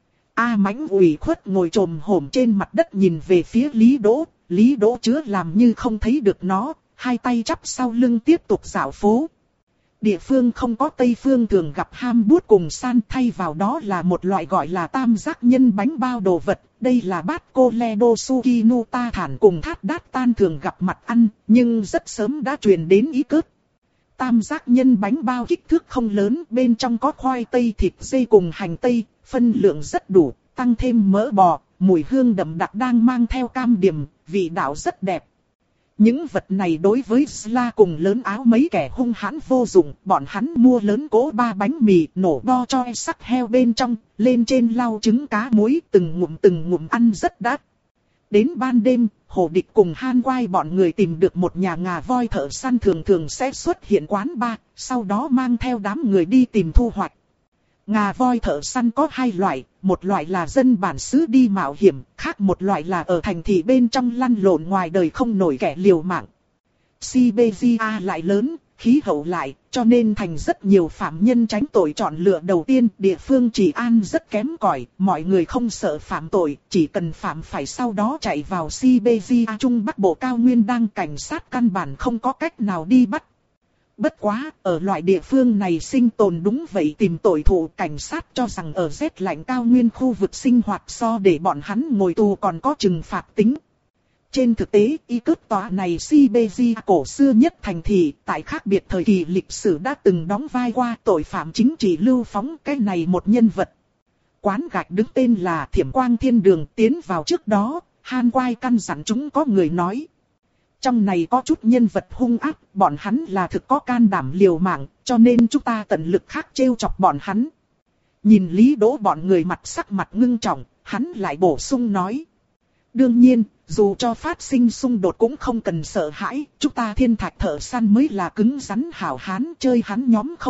A Mãnh ủy khuất ngồi trồm hổm trên mặt đất nhìn về phía Lý Đỗ, Lý Đỗ chứa làm như không thấy được nó, hai tay chắp sau lưng tiếp tục dạo phố. Địa phương không có Tây phương thường gặp ham bút cùng san, thay vào đó là một loại gọi là tam giác nhân bánh bao đồ vật. Đây là bát cô Ledo Sukinuta thản cùng thát đát tan thường gặp mặt ăn, nhưng rất sớm đã truyền đến ý cớt. Tam giác nhân bánh bao kích thước không lớn, bên trong có khoai tây thịt dây cùng hành tây, phân lượng rất đủ, tăng thêm mỡ bò, mùi hương đậm đặc đang mang theo cam điểm, vị đạo rất đẹp. Những vật này đối với Sla cùng lớn áo mấy kẻ hung hãn vô dụng, bọn hắn mua lớn cỗ ba bánh mì, nổ bo cho sắc heo bên trong, lên trên lau trứng cá muối, từng ngụm từng ngụm ăn rất đắt. Đến ban đêm, Hồ Địch cùng Han Quai bọn người tìm được một nhà ngà voi thợ săn thường thường sẽ xuất hiện quán bar, sau đó mang theo đám người đi tìm thu hoạch. Ngà voi thợ săn có hai loại, một loại là dân bản xứ đi mạo hiểm, khác một loại là ở thành thị bên trong lăn lộn ngoài đời không nổi kẻ liều mạng. Siberia lại lớn, khí hậu lại, cho nên thành rất nhiều phạm nhân tránh tội chọn lựa đầu tiên. Địa phương治an rất kém cỏi, mọi người không sợ phạm tội, chỉ cần phạm phải sau đó chạy vào Siberia Trung Bắc Bộ cao nguyên đang cảnh sát căn bản không có cách nào đi bắt. Bất quá, ở loại địa phương này sinh tồn đúng vậy tìm tội thủ, cảnh sát cho rằng ở rét lạnh cao nguyên khu vực sinh hoạt so để bọn hắn ngồi tù còn có trừng phạt tính. Trên thực tế, y cướp tòa này Siberia cổ xưa nhất thành thị, tại khác biệt thời kỳ lịch sử đã từng đóng vai qua tội phạm chính trị lưu phóng cái này một nhân vật. Quán gạch đứng tên là Thiểm Quang Thiên Đường, tiến vào trước đó, Han Quai căn dặn chúng có người nói. Trong này có chút nhân vật hung ác, bọn hắn là thực có can đảm liều mạng, cho nên chúng ta tận lực khác trêu chọc bọn hắn. Nhìn Lý Đỗ bọn người mặt sắc mặt ngưng trọng, hắn lại bổ sung nói. Đương nhiên, dù cho phát sinh xung đột cũng không cần sợ hãi, chúng ta thiên thạch thợ săn mới là cứng rắn hảo hán, chơi hắn nhóm không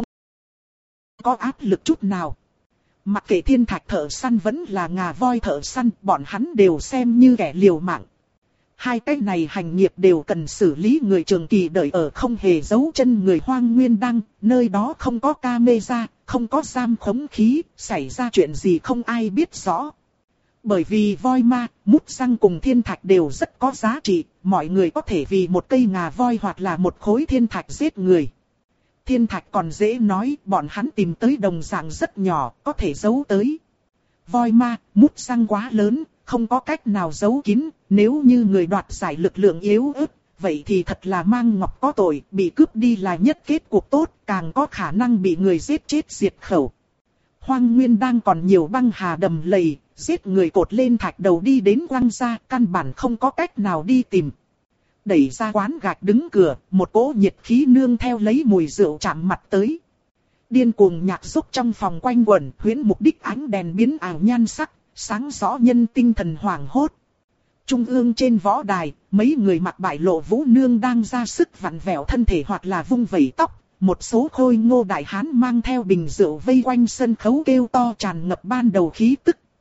có áp lực chút nào. Mặc kệ thiên thạch thợ săn vẫn là ngà voi thợ săn, bọn hắn đều xem như kẻ liều mạng. Hai cái này hành nghiệp đều cần xử lý người trường kỳ đợi ở không hề giấu chân người hoang nguyên đăng, nơi đó không có camera, không có giam khống khí, xảy ra chuyện gì không ai biết rõ. Bởi vì voi ma, mút răng cùng thiên thạch đều rất có giá trị, mọi người có thể vì một cây ngà voi hoặc là một khối thiên thạch giết người. Thiên thạch còn dễ nói, bọn hắn tìm tới đồng dạng rất nhỏ, có thể giấu tới. Voi ma, mút răng quá lớn, không có cách nào giấu kín, nếu như người đoạt giải lực lượng yếu ớt, vậy thì thật là mang ngọc có tội, bị cướp đi là nhất kết cuộc tốt, càng có khả năng bị người giết chết diệt khẩu. Hoang nguyên đang còn nhiều băng hà đầm lầy, giết người cột lên thạch đầu đi đến quăng ra, căn bản không có cách nào đi tìm. Đẩy ra quán gạch đứng cửa, một cỗ nhiệt khí nương theo lấy mùi rượu chạm mặt tới. Điên cuồng nhạc xúc trong phòng quanh quẩn, huyễn mục đích ánh đèn biến ảo nhan sắc, sáng rõ nhân tinh thần hoảng hốt. Trung ương trên võ đài, mấy người mặc bại lộ vũ nương đang ra sức vặn vẹo thân thể hoặc là vung vẩy tóc. Một số khôi ngô đại hán mang theo bình rượu vây quanh sân khấu kêu to tràn ngập ban đầu khí tức.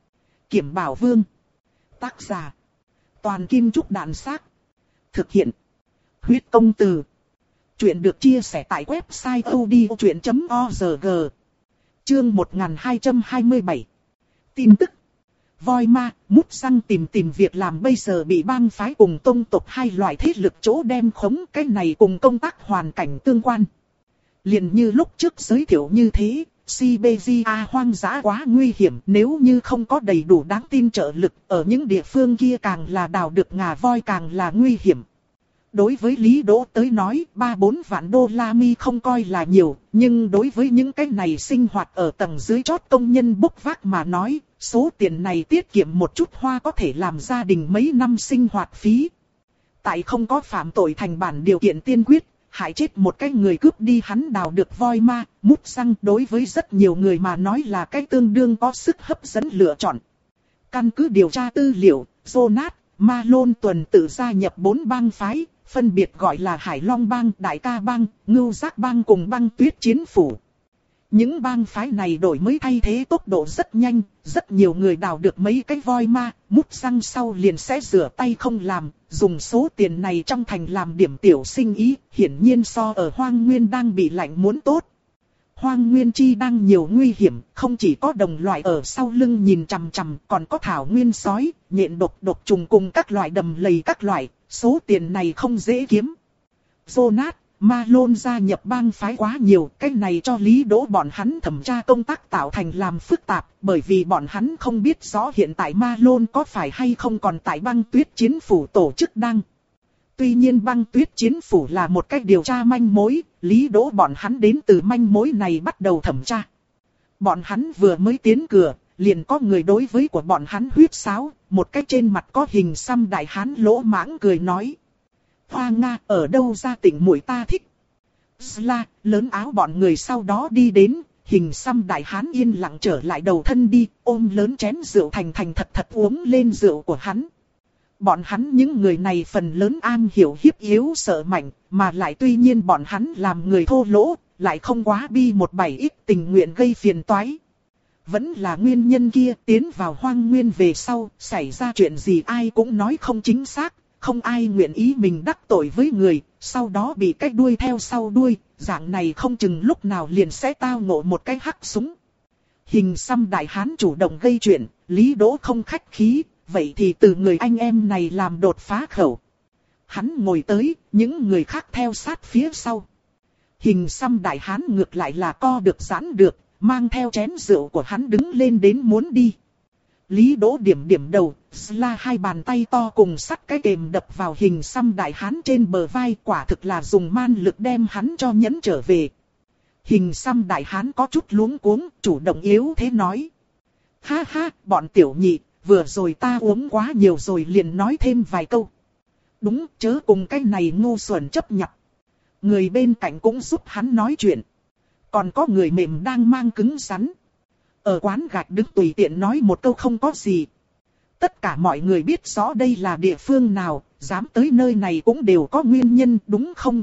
Kiểm Bảo Vương. Tác giả. Toàn Kim Trúc Đàn Xác. Thực hiện. Huyết Công Từ. Chuyện được chia sẻ tại website odchuyện chấm org. Chương một nghìn hai trăm hai mươi bảy. Tin tức. Voi ma, mút răng tìm tìm việc làm bây giờ bị bang phái cùng tông tộc hai loại thế lực chỗ đem khống, cái này cùng công tác hoàn cảnh tương quan. Liền như lúc trước giới thiệu như thế, Siberia hoang dã quá nguy hiểm, nếu như không có đầy đủ đáng tin trợ lực, ở những địa phương kia càng là đào được ngà voi càng là nguy hiểm. Đối với Lý Đỗ tới nói, ba bốn vạn đô la mi không coi là nhiều, nhưng đối với những cái này sinh hoạt ở tầng dưới chót công nhân bốc vác mà nói, số tiền này tiết kiệm một chút hoa có thể làm gia đình mấy năm sinh hoạt phí. Tại không có phạm tội thành bản điều kiện tiên quyết, hại chết một cái người cướp đi hắn đào được voi ma, mút răng đối với rất nhiều người mà nói là cái tương đương có sức hấp dẫn lựa chọn. Căn cứ điều tra tư liệu, Jonas, Malone tuần tự gia nhập bốn bang phái, phân biệt gọi là Hải Long Bang, Đại Ca Bang, Ngưu Giác Bang cùng Băng Tuyết Chiến Phủ. Những bang phái này đổi mới thay thế tốc độ rất nhanh, rất nhiều người đào được mấy cái voi ma, mút răng sau liền sẽ rửa tay không làm, dùng số tiền này trong thành làm điểm tiểu sinh ý, hiển nhiên so ở Hoang Nguyên đang bị lạnh muốn tốt. Hoang Nguyên chi đang nhiều nguy hiểm, không chỉ có đồng loại ở sau lưng nhìn chằm chằm, còn có thảo nguyên sói, nhện độc độc trùng cùng các loại đầm lầy các loại, số tiền này không dễ kiếm. Jonas, Malone gia nhập bang phái quá nhiều, cái này cho Lý Đỗ bọn hắn thẩm tra công tác tạo thành làm phức tạp, bởi vì bọn hắn không biết rõ hiện tại Malone có phải hay không còn tại Băng Tuyết Chiến Phủ tổ chức đang. Tuy nhiên Băng Tuyết Chiến Phủ là một cách điều tra manh mối, Lý Đỗ bọn hắn đến từ manh mối này bắt đầu thẩm tra. Bọn hắn vừa mới tiến cửa, liền có người đối với của bọn hắn huyết sáo, một cái trên mặt có hình xăm đại hán lỗ mãng cười nói. Hoa Nga ở đâu ra tỉnh muội ta thích. Sla, lớn áo bọn người sau đó đi đến, hình xăm đại hán yên lặng trở lại đầu thân đi, ôm lớn chén rượu thành thành thật thật uống lên rượu của hắn. Bọn hắn những người này phần lớn am hiểu hiếp yếu sợ mạnh, mà lại tuy nhiên bọn hắn làm người thô lỗ, lại không quá bi một bảy ít tình nguyện gây phiền toái. Vẫn là nguyên nhân kia, tiến vào Hoang Nguyên về sau, xảy ra chuyện gì ai cũng nói không chính xác, không ai nguyện ý mình đắc tội với người, sau đó bị cái đuôi theo sau đuôi, dạng này không chừng lúc nào liền sẽ tao ngộ một cái hắc súng. Hình xăm đại hán chủ động gây chuyện, Lý Đỗ không khách khí, vậy thì từ người anh em này làm đột phá khẩu. Hắn ngồi tới, những người khác theo sát phía sau. Hình xăm đại hán ngược lại là co được giãn được, mang theo chén rượu của hắn đứng lên đến muốn đi. Lý Đỗ điểm điểm đầu, Sla hai bàn tay to cùng sắt cái kềm đập vào hình xăm đại hán trên bờ vai, quả thực là dùng man lực đem hắn cho nhấn trở về. Hình xăm đại hán có chút luống cuống, chủ động yếu thế nói. Ha ha, bọn tiểu nhị, vừa rồi ta uống quá nhiều rồi liền nói thêm vài câu. Đúng, chớ cùng cái này ngu xuẩn chấp nhặt. Người bên cạnh cũng giúp hắn nói chuyện. Còn có người mềm đang mang cứng rắn. Ở quán gạch đứng tùy tiện nói một câu không có gì. Tất cả mọi người biết rõ đây là địa phương nào, dám tới nơi này cũng đều có nguyên nhân đúng không?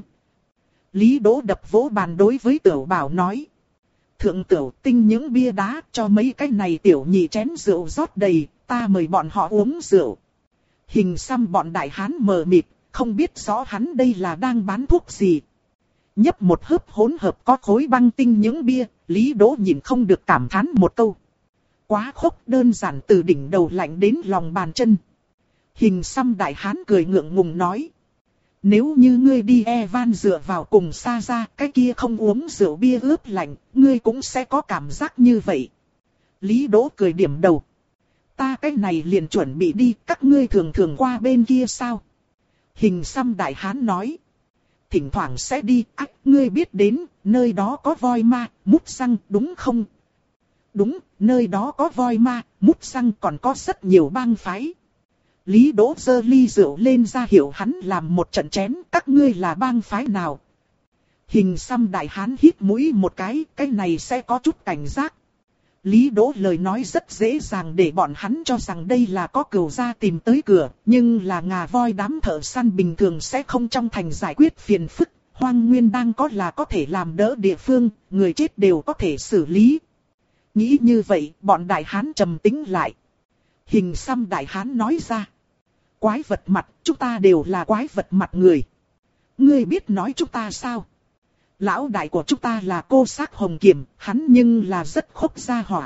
Lý Đỗ đập vỗ bàn đối với Tiểu Bảo nói. Thượng Tiểu tinh những bia đá cho mấy cái này tiểu nhị chén rượu rót đầy, ta mời bọn họ uống rượu. Hình xăm bọn đại hán mờ mịt, không biết rõ hắn đây là đang bán thuốc gì. Nhấp một hớp hỗn hợp có khối băng tinh những bia, Lý Đỗ nhìn không được cảm thán một câu. Quá khốc đơn giản từ đỉnh đầu lạnh đến lòng bàn chân. Hình xăm đại hán cười ngượng ngùng nói. Nếu như ngươi đi Evan dựa vào cùng xa ra, cái kia không uống rượu bia ướp lạnh, ngươi cũng sẽ có cảm giác như vậy. Lý Đỗ cười điểm đầu. Ta cái này liền chuẩn bị đi, các ngươi thường thường qua bên kia sao? Hình xăm đại hán nói. Thỉnh thoảng sẽ đi, ách, ngươi biết đến, nơi đó có voi ma, mút răng, đúng không? Đúng, nơi đó có voi ma, mút răng còn có rất nhiều bang phái. Lý Đỗ giơ ly rượu lên ra hiệu hắn làm một trận chén, các ngươi là bang phái nào? Hình xăm đại hán hít mũi một cái, cái này sẽ có chút cảnh giác. Lý Đỗ lời nói rất dễ dàng để bọn hắn cho rằng đây là có cừu gia tìm tới cửa, nhưng là ngà voi đám thợ săn bình thường sẽ không trong thành giải quyết phiền phức, Hoang Nguyên đang có là có thể làm đỡ địa phương, người chết đều có thể xử lý. Nghĩ như vậy, bọn đại hán trầm tĩnh lại. Hình xăm đại hán nói ra. Quái vật mặt, chúng ta đều là quái vật mặt người. Ngươi biết nói chúng ta sao? Lão đại của chúng ta là cô xác hồng kiểm, hắn nhưng là rất khốc gia hỏa.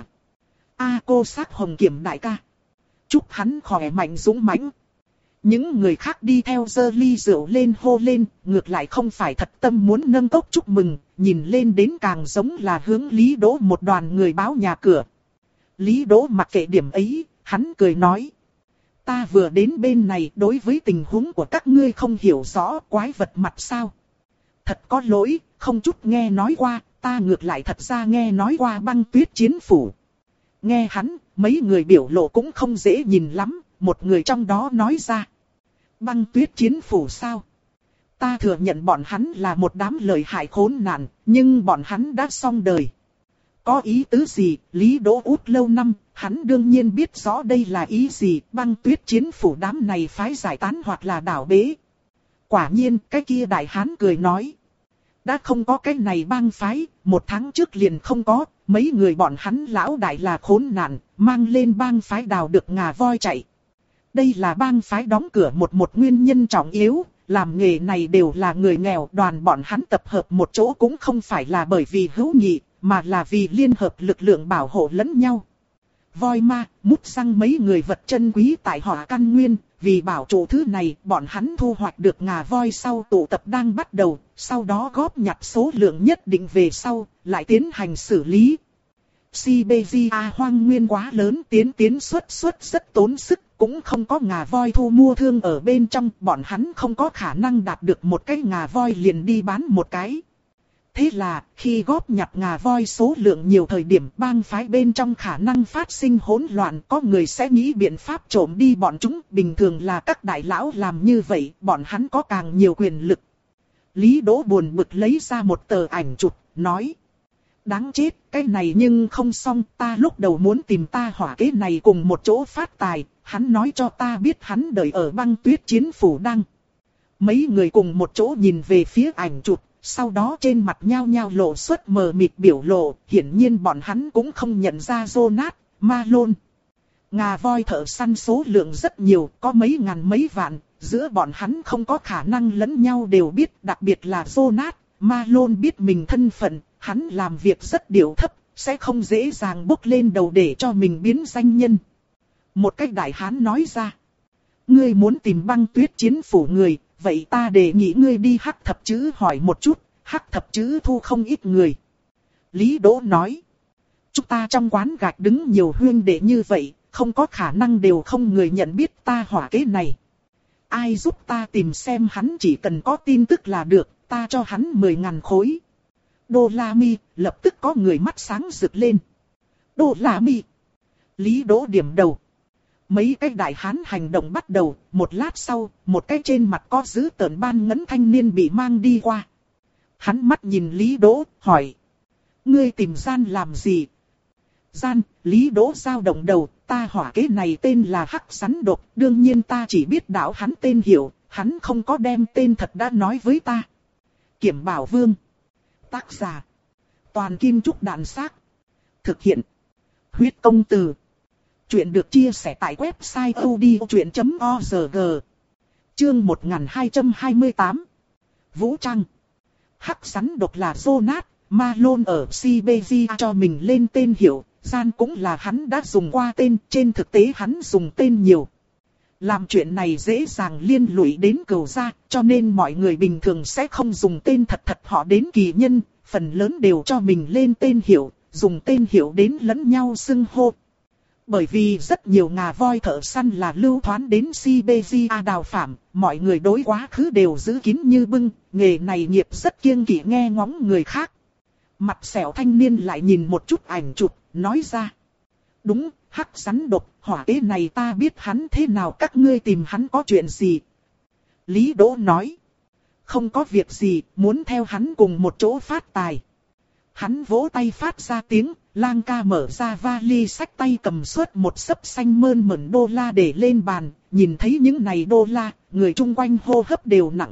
A cô xác hồng kiểm đại ca. Chúc hắn khỏe mạnh dũng mãnh. Những người khác đi theo giơ ly rượu lên hô lên, ngược lại không phải thật tâm muốn nâng cốc chúc mừng, nhìn lên đến càng giống là hướng Lý Đỗ một đoàn người báo nhà cửa. Lý Đỗ mặc kệ điểm ấy, hắn cười nói. Ta vừa đến bên này đối với tình huống của các ngươi không hiểu rõ quái vật mặt sao. Thật có lỗi, không chút nghe nói qua, ta ngược lại thật ra nghe nói qua băng tuyết chiến phủ. Nghe hắn, mấy người biểu lộ cũng không dễ nhìn lắm, một người trong đó nói ra. Băng tuyết chiến phủ sao? Ta thừa nhận bọn hắn là một đám lợi hại khốn nạn, nhưng bọn hắn đã xong đời. Có ý tứ gì, Lý Đỗ út lâu năm, hắn đương nhiên biết rõ đây là ý gì, băng tuyết chiến phủ đám này phái giải tán hoặc là đảo bế. Quả nhiên, cái kia đại hán cười nói. Đã không có cái này băng phái, một tháng trước liền không có, mấy người bọn hắn lão đại là khốn nạn, mang lên băng phái đào được ngà voi chạy. Đây là băng phái đóng cửa một một nguyên nhân trọng yếu, làm nghề này đều là người nghèo, đoàn bọn hắn tập hợp một chỗ cũng không phải là bởi vì hữu nghị, mà là vì liên hợp lực lượng bảo hộ lẫn nhau. Voi ma, mút răng mấy người vật chân quý tại họ căn nguyên, vì bảo trụ thứ này, bọn hắn thu hoạch được ngà voi sau tụ tập đang bắt đầu, sau đó góp nhặt số lượng nhất định về sau, lại tiến hành xử lý. Siberia hoang nguyên quá lớn, tiến tiến xuất xuất rất tốn sức, cũng không có ngà voi thu mua thương ở bên trong, bọn hắn không có khả năng đạt được một cái ngà voi liền đi bán một cái. Thế là, khi góp nhặt ngà voi số lượng nhiều thời điểm bang phái bên trong khả năng phát sinh hỗn loạn, có người sẽ nghĩ biện pháp trộm đi bọn chúng, bình thường là các đại lão làm như vậy, bọn hắn có càng nhiều quyền lực. Lý Đỗ buồn bực lấy ra một tờ ảnh chụp, nói. Đáng chết, cái này nhưng không xong, ta lúc đầu muốn tìm ta hỏa kế này cùng một chỗ phát tài, hắn nói cho ta biết hắn đợi ở băng tuyết chiến phủ đăng. Mấy người cùng một chỗ nhìn về phía ảnh chụp. Sau đó trên mặt nhao nhao lộ xuất mờ mịt biểu lộ, hiển nhiên bọn hắn cũng không nhận ra Jonas, Malone. Ngà voi thợ săn số lượng rất nhiều, có mấy ngàn mấy vạn, giữa bọn hắn không có khả năng lẫn nhau đều biết, đặc biệt là Jonas, Malone biết mình thân phận, hắn làm việc rất điệu thấp, sẽ không dễ dàng bốc lên đầu để cho mình biến danh nhân. Một cách đại hán nói ra, ngươi muốn tìm băng tuyết chiến phủ người, vậy ta đề nghị ngươi đi Hắc Thập Chữ hỏi một chút, Hắc Thập Chữ thu không ít người. Lý Đỗ nói, chúng ta trong quán gạch đứng nhiều huyên đệ như vậy, không có khả năng đều không người nhận biết ta hỏa kế này. Ai giúp ta tìm xem hắn chỉ cần có tin tức là được, ta cho hắn mười ngàn khối. Đô La Mi, lập tức có người mắt sáng rực lên. Đô La Mi. Lý Đỗ điểm đầu. Mấy cái đại hán hành động bắt đầu, một lát sau, một cái trên mặt có dữ tợn ban ngấn thanh niên bị mang đi qua. Hắn mắt nhìn Lý Đỗ, hỏi. Ngươi tìm gian làm gì? Gian, Lý Đỗ dao động đầu, ta hỏa kế này tên là Hắc Rắn Độc, đương nhiên ta chỉ biết đạo hắn tên hiểu, hắn không có đem tên thật đã nói với ta. Kiểm Bảo Vương. Tác giả. Toàn Kim Trúc Đạn Xác. Thực hiện. Huyết Công Từ. Chuyện được chia sẻ tại website odchuyện chấm org. Chương một nghìn hai trăm hai mươi tám. Vũ Trang. Hắc Rắn Độc là Jonas, Malone ở Siberia cho mình lên tên hiệu, Gian cũng là hắn đã dùng qua tên, trên thực tế hắn dùng tên nhiều. Làm chuyện này dễ dàng liên lụy đến cừu gia, cho nên mọi người bình thường sẽ không dùng tên thật thật họ đến kỳ nhân, phần lớn đều cho mình lên tên hiệu, dùng tên hiệu đến lẫn nhau xưng hô. Bởi vì rất nhiều ngà voi thợ săn là lưu thoán đến Siberia đào phạm, mọi người đối quá khứ đều giữ kín như bưng, nghề này nghiệp rất kiêng kỵ nghe ngóng người khác. Mặt sẹo thanh niên lại nhìn một chút ảnh chụp, nói ra. Đúng, Hắc Rắn Độc, hỏa kế này ta biết hắn thế nào, các ngươi tìm hắn có chuyện gì? Lý Đỗ nói. Không có việc gì, muốn theo hắn cùng một chỗ phát tài. Hắn vỗ tay phát ra tiếng, Lang ca mở ra vali sách tay cầm suốt một xấp xanh mơn mởn đô la để lên bàn, nhìn thấy những này đô la, người chung quanh hô hấp đều nặng.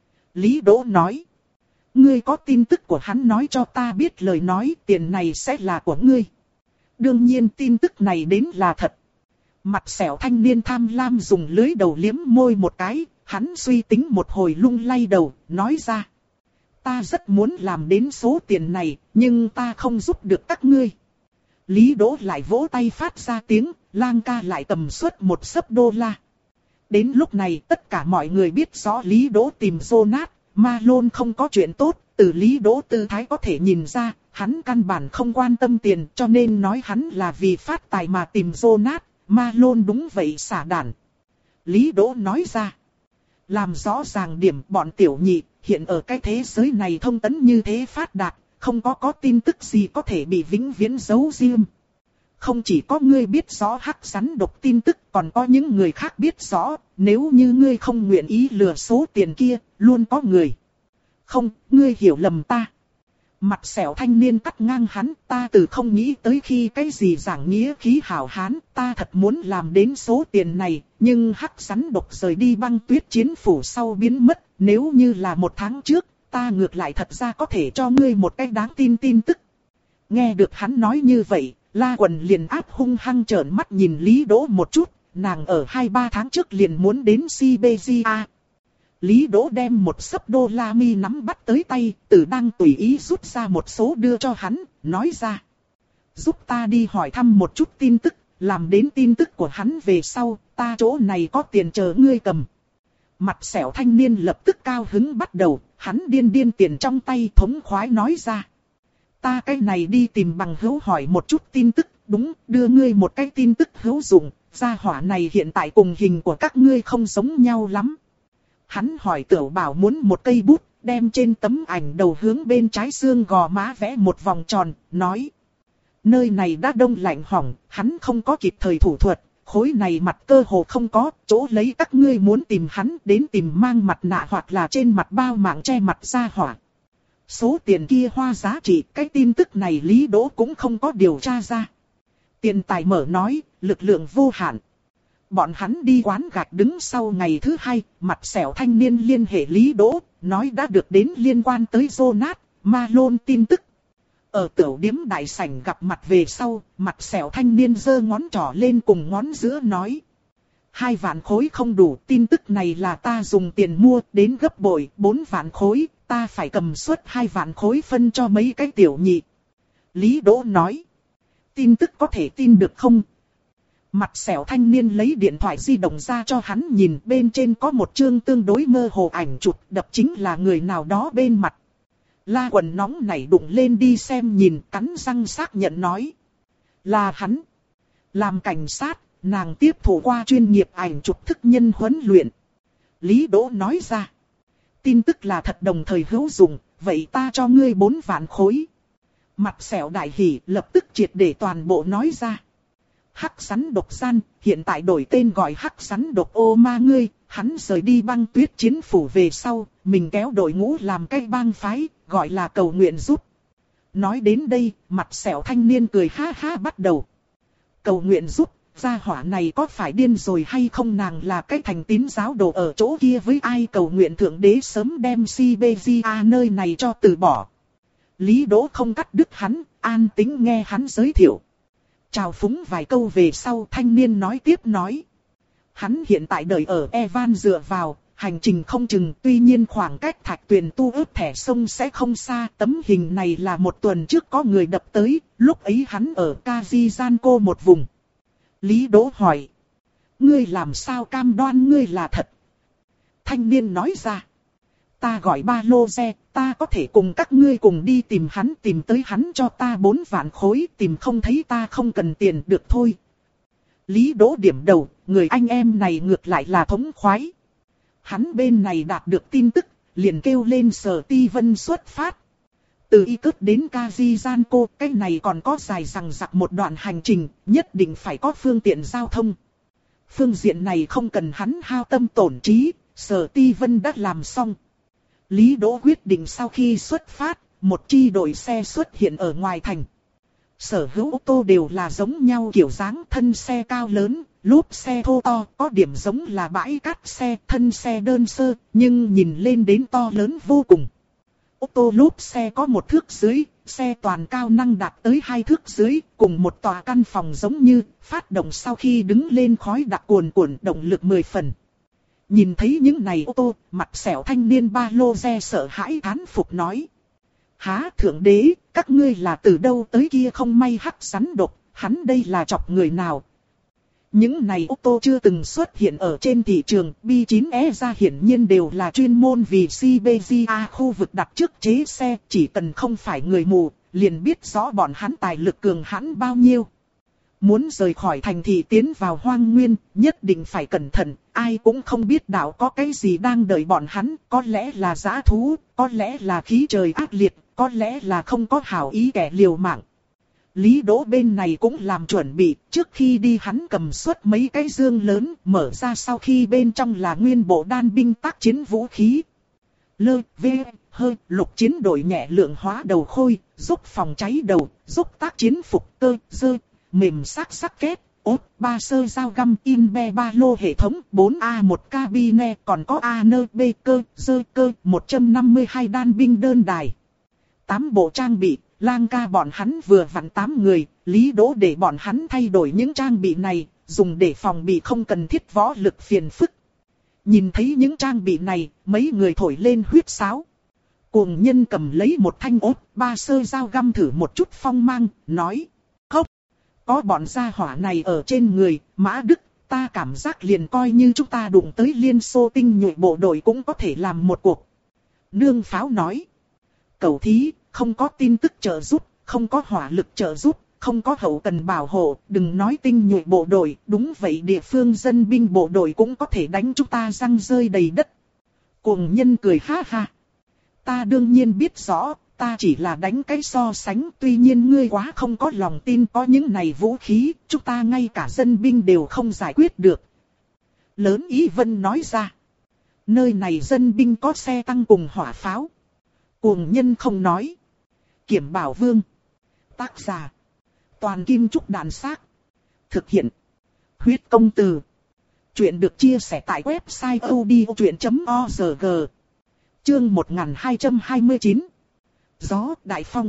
Lý Đỗ nói. Ngươi có tin tức của hắn nói cho ta biết lời nói, tiền này sẽ là của ngươi. Đương nhiên tin tức này đến là thật. Mặt sẹo thanh niên tham lam dùng lưới đầu liếm môi một cái, hắn suy tính một hồi lung lay đầu, nói ra. Ta rất muốn làm đến số tiền này, nhưng ta không giúp được các ngươi. Lý Đỗ lại vỗ tay phát ra tiếng, Lang ca lại tầm suất một sấp đô la. Đến lúc này tất cả mọi người biết rõ Lý Đỗ tìm Jonas, Malone không có chuyện tốt, từ Lý Đỗ tư thái có thể nhìn ra, hắn căn bản không quan tâm tiền cho nên nói hắn là vì phát tài mà tìm Jonas, Malone đúng vậy xả đản. Lý Đỗ nói ra, làm rõ ràng điểm bọn tiểu nhị, hiện ở cái thế giới này thông tấn như thế phát đạt, không có có tin tức gì có thể bị vĩnh viễn giấu riêng. Không chỉ có ngươi biết rõ hắc rắn độc tin tức, còn có những người khác biết rõ, nếu như ngươi không nguyện ý lừa số tiền kia, luôn có người. Không, ngươi hiểu lầm ta. Mặt sẹo thanh niên cắt ngang hắn, ta từ không nghĩ tới khi cái gì giảng nghĩa khí hảo hán, ta thật muốn làm đến số tiền này, nhưng hắc rắn độc rời đi băng tuyết chiến phủ sau biến mất, nếu như là một tháng trước, ta ngược lại thật ra có thể cho ngươi một cái đáng tin tin tức. Nghe được hắn nói như vậy, La Quần liền áp hung hăng trợn mắt nhìn Lý Đỗ một chút, nàng ở hai ba tháng trước liền muốn đến Siberia. Lý Đỗ đem một sấp đô la mi nắm bắt tới tay, từ đang tùy ý rút ra một số đưa cho hắn, nói ra. Giúp ta đi hỏi thăm một chút tin tức, làm đến tin tức của hắn về sau, ta chỗ này có tiền chờ ngươi cầm. Mặt sẹo thanh niên lập tức cao hứng bắt đầu, hắn điên điên tiền trong tay thống khoái nói ra. Ta cái này đi tìm bằng hữu hỏi một chút tin tức, đúng, đưa ngươi một cái tin tức hữu dụng, gia hỏa này hiện tại cùng hình của các ngươi không giống nhau lắm. Hắn hỏi Tiểu Bảo muốn một cây bút, đem trên tấm ảnh đầu hướng bên trái xương gò má vẽ một vòng tròn, nói. Nơi này đã đông lạnh hỏng, hắn không có kịp thời thủ thuật, khối này mặt cơ hồ không có, chỗ lấy các ngươi muốn tìm hắn đến tìm mang mặt nạ hoặc là trên mặt bao mạng che mặt gia hỏa. Số tiền kia hoa giá trị, cái tin tức này Lý Đỗ cũng không có điều tra ra. Tiền tài mở nói, lực lượng vô hạn. Bọn hắn đi quán gạch đứng sau ngày thứ hai, mặt sẹo thanh niên liên hệ Lý Đỗ, nói đã được đến liên quan tới Jonas, Malone tin tức. Ở tiểu điếm đại sảnh gặp mặt về sau, mặt sẹo thanh niên giơ ngón trỏ lên cùng ngón giữa nói. Hai vạn khối không đủ, tin tức này là ta dùng tiền mua, đến gấp bội, bốn vạn khối, ta phải cầm suất hai vạn khối phân cho mấy cái tiểu nhị. Lý Đỗ nói. Tin tức có thể tin được không? Mặt sẹo thanh niên lấy điện thoại di động ra cho hắn nhìn, bên trên có một chương tương đối mơ hồ ảnh chụp, đập chính là người nào đó bên mặt. La Quần nóng nảy đụng lên đi xem nhìn, cắn răng xác nhận nói. Là hắn. Làm cảnh sát, nàng tiếp thủ qua chuyên nghiệp ảnh chụp thức nhân huấn luyện. Lý Đỗ nói ra. Tin tức là thật đồng thời hữu dụng, vậy ta cho ngươi bốn vạn khối. Mặt sẹo đại hỉ lập tức triệt để toàn bộ nói ra. Hắc rắn độc gian, hiện tại đổi tên gọi hắc rắn độc ô ma ngươi, hắn rời đi băng tuyết chiến phủ về sau, mình kéo đội ngũ làm cái bang phái, gọi là cầu nguyện giúp. Nói đến đây, mặt sẹo thanh niên cười ha ha bắt đầu. Cầu nguyện giúp, gia hỏa này có phải điên rồi hay không, nàng là cái thành tín giáo đồ ở chỗ kia với ai cầu nguyện thượng đế sớm đem Siberia nơi này cho từ bỏ. Lý Đỗ không cắt đứt hắn, an tĩnh nghe hắn giới thiệu. Chào phúng vài câu về sau thanh niên nói tiếp nói. Hắn hiện tại đợi ở Evan dựa vào, hành trình không chừng, tuy nhiên khoảng cách Thạch Tuyền tu ướp thẻ sông sẽ không xa. Tấm hình này là một tuần trước có người đập tới, lúc ấy hắn ở Kajizanko một vùng. Lý Đỗ hỏi. Ngươi làm sao cam đoan ngươi là thật? Thanh niên nói ra. Ta gọi ba lô xe, ta có thể cùng các ngươi cùng đi tìm hắn, tìm tới hắn cho ta bốn vạn khối, tìm không thấy ta không cần tiền được thôi. Lý Đỗ điểm đầu, người anh em này ngược lại là thống khoái. Hắn bên này đạt được tin tức, liền kêu lên Sở Ti Vân xuất phát. Từ Y Cớt đến Kajizanko, cái này còn có dài dằng dặc một đoạn hành trình, nhất định phải có phương tiện giao thông. Phương diện này không cần hắn hao tâm tổn trí, Sở Ti Vân đã làm xong. Lý Đỗ quyết định sau khi xuất phát, một chi đội xe xuất hiện ở ngoài thành. Sở hữu ô tô đều là giống nhau kiểu dáng, thân xe cao lớn, lốp xe thô to, có điểm giống là bãi cát xe, thân xe đơn sơ, nhưng nhìn lên đến to lớn vô cùng. ô tô lốp xe có một thước dưới, xe toàn cao năng đạt tới hai thước dưới, cùng một tòa căn phòng giống như, phát động sau khi đứng lên khói đặc cuồn cuộn, động lực mười phần. Nhìn thấy những này ô tô, mặt sẹo thanh niên ba lô re sợ hãi thán phục nói. Há thượng đế, các ngươi là từ đâu tới kia không may hắc rắn độc, hắn đây là chọc người nào? Những này ô tô chưa từng xuất hiện ở trên thị trường, bi chín e ra hiển nhiên đều là chuyên môn vì xê bê giê a khu vực đặt trước chế xe, chỉ cần không phải người mù, liền biết rõ bọn hắn tài lực cường hãn bao nhiêu. Muốn rời khỏi thành thị tiến vào hoang nguyên, nhất định phải cẩn thận, ai cũng không biết đạo có cái gì đang đợi bọn hắn, có lẽ là dã thú, có lẽ là khí trời ác liệt, có lẽ là không có hảo ý kẻ liều mạng. Lý Đỗ bên này cũng làm chuẩn bị, trước khi đi hắn cầm suất mấy cái dương lớn, mở ra sau khi bên trong là nguyên bộ đan binh tác chiến vũ khí. Lơ, vê, hơi, lục chiến đội nhẹ lượng hóa đầu khôi, giúp phòng cháy đầu, giúp tác chiến phục tơ, dơ, mềm sắc sắc kết, ốt, ba sơ dao găm, in be ba lô hệ thống, bốn A một cabine, còn có A N B cơ, dơ cơ, một trăm năm mươi hai đan binh đơn đài. tám bộ trang bị. Lang ca bọn hắn vừa vặn tám người, Lý Đỗ để bọn hắn thay đổi những trang bị này, dùng để phòng bị không cần thiết võ lực phiền phức. Nhìn thấy những trang bị này, mấy người thổi lên huyết sáo. Cuồng nhân cầm lấy một thanh ốt, ba sơ dao găm thử một chút phong mang, nói. Không, có bọn gia hỏa này ở trên người, Mã Đức, ta cảm giác liền coi như chúng ta đụng tới Liên Xô tinh nhuệ bộ đội cũng có thể làm một cuộc. Nương pháo nói. Cẩu thí. Không có tin tức trợ giúp, không có hỏa lực trợ giúp, không có hậu cần bảo hộ, đừng nói tinh nhuệ bộ đội, đúng vậy địa phương dân binh bộ đội cũng có thể đánh chúng ta răng rơi đầy đất. Cuồng nhân cười ha ha. Ta đương nhiên biết rõ, ta chỉ là đánh cái so sánh, tuy nhiên ngươi quá không có lòng tin có những này vũ khí, chúng ta ngay cả dân binh đều không giải quyết được. Lớn Ý Vân nói ra. Nơi này dân binh có xe tăng cùng hỏa pháo. Cuồng nhân không nói. Kiểm Bảo Vương. Tác giả. Toàn Kim Trúc Đàn Xác. Thực hiện. Huyết Công Từ. Chuyện được chia sẻ tại website odchuyện chấm org. Chương một nghìn hai trăm hai mươi chín. Gió Đại Phong.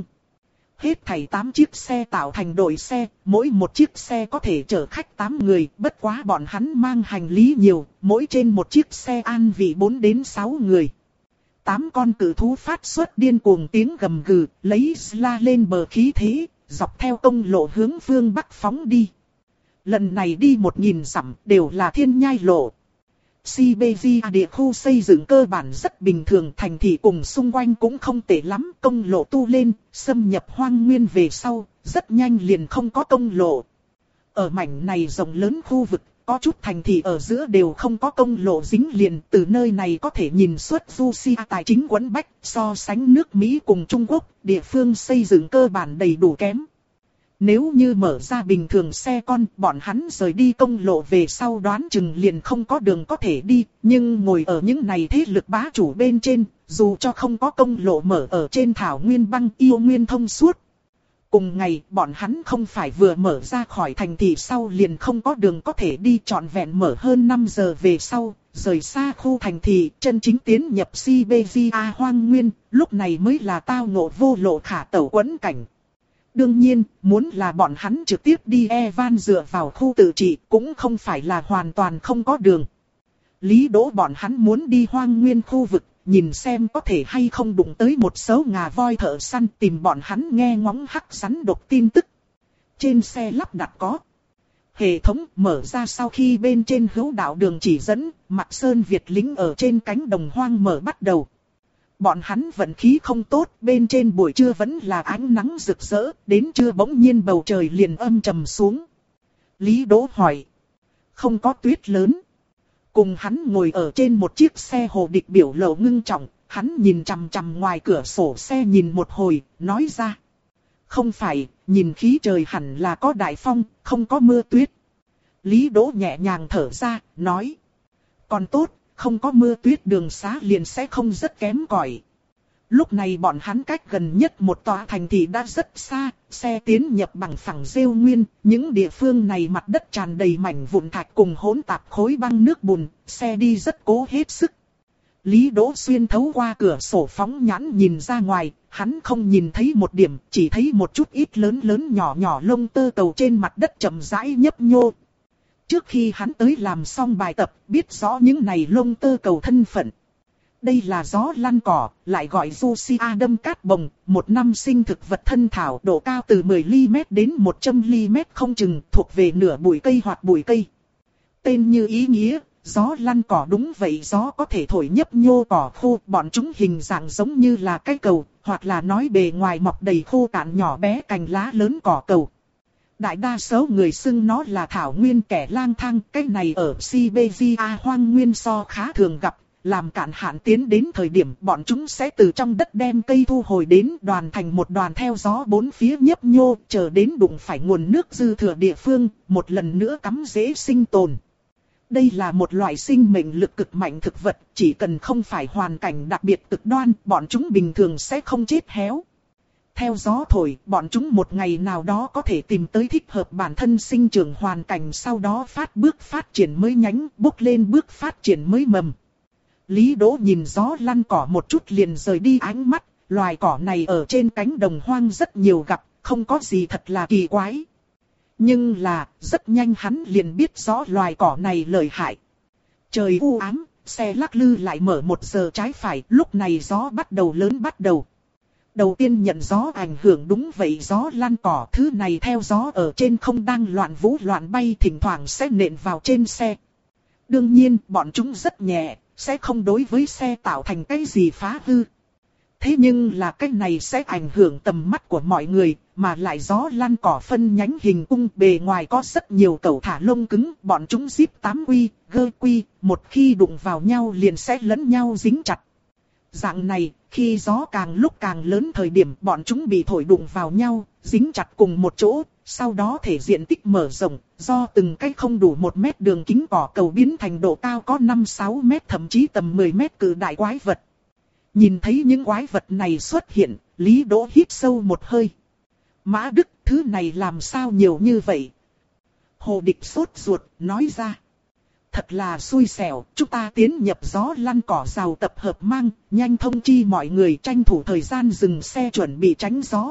Hết thảy tám chiếc xe tạo thành đội xe, mỗi một chiếc xe có thể chở khách tám người, bất quá bọn hắn mang hành lý nhiều, mỗi trên một chiếc xe an vị bốn đến sáu người. Tám con cự thú phát xuất điên cuồng tiếng gầm gừ, lấy la lên bờ khí thế, dọc theo công lộ hướng phương bắc phóng đi. Lần này đi một nghìn dặm đều là thiên nhai lộ. xê bê giê a địa khu xây dựng cơ bản rất bình thường, thành thị cùng xung quanh cũng không tệ lắm, công lộ tu lên, xâm nhập hoang nguyên về sau, rất nhanh liền không có công lộ. Ở mảnh này rộng lớn khu vực, có chút thành thị ở giữa đều không có công lộ dính liền, từ nơi này có thể nhìn xuất Russia tài chính quẫn bách, so sánh nước Mỹ cùng Trung Quốc, địa phương xây dựng cơ bản đầy đủ kém. Nếu như mở ra bình thường xe con, bọn hắn rời đi công lộ về sau đoán chừng liền không có đường có thể đi, nhưng ngồi ở những này thế lực bá chủ bên trên, dù cho không có công lộ mở ở trên thảo nguyên băng yêu nguyên thông suốt. Cùng ngày, bọn hắn không phải vừa mở ra khỏi thành thị sau liền không có đường có thể đi, trọn vẹn mở hơn năm giờ về sau, rời xa khu thành thị, chân chính tiến nhập xê bê giê a hoang nguyên, lúc này mới là tao ngộ vô lộ khả tẩu quẫn cảnh. Đương nhiên, muốn là bọn hắn trực tiếp đi Evan dựa vào khu tự trị cũng không phải là hoàn toàn không có đường. Lý Đỗ bọn hắn muốn đi hoang nguyên khu vực, nhìn xem có thể hay không đụng tới một số ngà voi thợ săn, tìm bọn hắn nghe ngóng hắc rắn độc tin tức. Trên xe lắp đặt có hệ thống mở ra sau khi bên trên hữu đạo đường chỉ dẫn, Mạc Sơn Việt lính ở trên cánh đồng hoang mở bắt đầu. Bọn hắn vận khí không tốt, bên trên buổi trưa vẫn là ánh nắng rực rỡ, đến trưa bỗng nhiên bầu trời liền âm trầm xuống. Lý Đỗ hỏi. Không có tuyết lớn. Cùng hắn ngồi ở trên một chiếc xe hồ địch biểu lộ ngưng trọng, hắn nhìn chằm chằm ngoài cửa sổ xe nhìn một hồi, nói ra. Không phải, nhìn khí trời hẳn là có đại phong, không có mưa tuyết. Lý Đỗ nhẹ nhàng thở ra, nói. Còn tốt, không có mưa tuyết đường xá liền sẽ không rất kém cỏi. Lúc này bọn hắn cách gần nhất một tòa thành thị đã rất xa, xe tiến nhập bằng phẳng rêu nguyên, những địa phương này mặt đất tràn đầy mảnh vụn thạch cùng hỗn tạp khối băng nước bùn, xe đi rất cố hết sức. Lý Đỗ xuyên thấu qua cửa sổ phóng nhãn nhìn ra ngoài, hắn không nhìn thấy một điểm, chỉ thấy một chút ít lớn lớn nhỏ nhỏ lông tơ cầu trên mặt đất chậm rãi nhấp nhô. Trước khi hắn tới làm xong bài tập, biết rõ những này lông tơ cầu thân phận. Đây là gió lăn cỏ, lại gọi Lucia đâm cát bồng, một năm sinh thực vật thân thảo, độ cao từ mười mi-li-mét đến một trăm mi-li-mét không chừng, thuộc về nửa bụi cây hoặc bụi cây. Tên như ý nghĩa, gió lăn cỏ đúng vậy, gió có thể thổi nhấp nhô cỏ khô, bọn chúng hình dạng giống như là cái cầu, hoặc là nói bề ngoài mọc đầy khô cạn nhỏ bé cành lá lớn cỏ cầu. Đại đa số người xưng nó là thảo nguyên kẻ lang thang, cái này ở Siberia hoang nguyên so khá thường gặp. Làm cạn hạn tiến đến thời điểm bọn chúng sẽ từ trong đất đem cây thu hồi đến đoàn thành một đoàn theo gió bốn phía nhấp nhô, chờ đến đụng phải nguồn nước dư thừa địa phương, một lần nữa cắm rễ sinh tồn. Đây là một loại sinh mệnh lực cực mạnh thực vật, chỉ cần không phải hoàn cảnh đặc biệt cực đoan, bọn chúng bình thường sẽ không chết héo. Theo gió thổi, bọn chúng một ngày nào đó có thể tìm tới thích hợp bản thân sinh trưởng hoàn cảnh, sau đó phát bước phát triển mới nhánh, bốc lên bước phát triển mới mầm. Lý Đỗ nhìn gió lăn cỏ một chút liền rời đi ánh mắt, loài cỏ này ở trên cánh đồng hoang rất nhiều gặp, không có gì thật là kỳ quái. Nhưng là, rất nhanh hắn liền biết rõ loài cỏ này lợi hại. Trời u ám, xe lắc lư lại mở một giờ trái phải, lúc này gió bắt đầu lớn bắt đầu. Đầu tiên nhận gió ảnh hưởng đúng vậy, gió lăn cỏ thứ này theo gió ở trên không đang loạn vũ loạn bay, thỉnh thoảng sẽ nện vào trên xe. Đương nhiên, bọn chúng rất nhẹ, sẽ không đối với xe tạo thành cái gì phá hư. Thế nhưng là cái này sẽ ảnh hưởng tầm mắt của mọi người, mà lại gió lăn cỏ phân nhánh hình cung, bề ngoài có rất nhiều cẩu thả lông cứng, bọn chúng zip tám quy, gơ quy, một khi đụng vào nhau liền sẽ lẫn nhau dính chặt. Dạng này, khi gió càng lúc càng lớn thời điểm bọn chúng bị thổi đụng vào nhau, dính chặt cùng một chỗ, sau đó thể diện tích mở rộng, do từng cái không đủ một mét đường kính cỏ cầu biến thành độ cao có năm sáu mét thậm chí tầm mười mét cự đại quái vật. Nhìn thấy những quái vật này xuất hiện, Lý Đỗ hít sâu một hơi. Mã Đức, thứ này làm sao nhiều như vậy? Hồ Địch sốt ruột, nói ra. Thật là xui xẻo, chúng ta tiến nhập gió lăn cỏ rào tập hợp mang, nhanh thông chi mọi người tranh thủ thời gian dừng xe chuẩn bị tránh gió.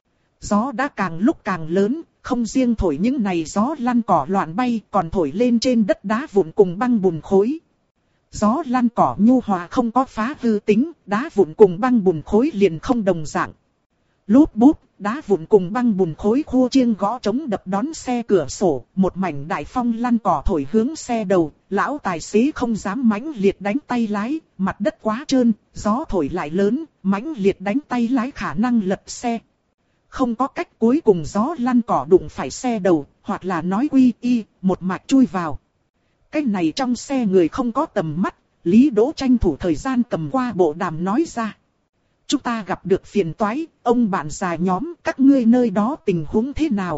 Gió đã càng lúc càng lớn, không riêng thổi những này gió lăn cỏ loạn bay, còn thổi lên trên đất đá vụn cùng băng bùn khối. Gió lăn cỏ nhu hòa không có phá hư tính, đá vụn cùng băng bùn khối liền không đồng dạng. Lúp búp, đá vụn cùng băng bùn khối khua chiêng gõ trống đập đón xe cửa sổ, một mảnh đại phong lăn cỏ thổi hướng xe đầu, lão tài xế không dám mãnh liệt đánh tay lái, mặt đất quá trơn, gió thổi lại lớn, mãnh liệt đánh tay lái khả năng lật xe. Không có cách, cuối cùng gió lăn cỏ đụng phải xe đầu, hoặc là nói quy y, một mạch chui vào. Cái này trong xe người không có tầm mắt, Lý Đỗ tranh thủ thời gian cầm qua bộ đàm nói ra. Chúng ta gặp được phiền toái, ông bạn già nhóm, các ngươi nơi đó tình huống thế nào?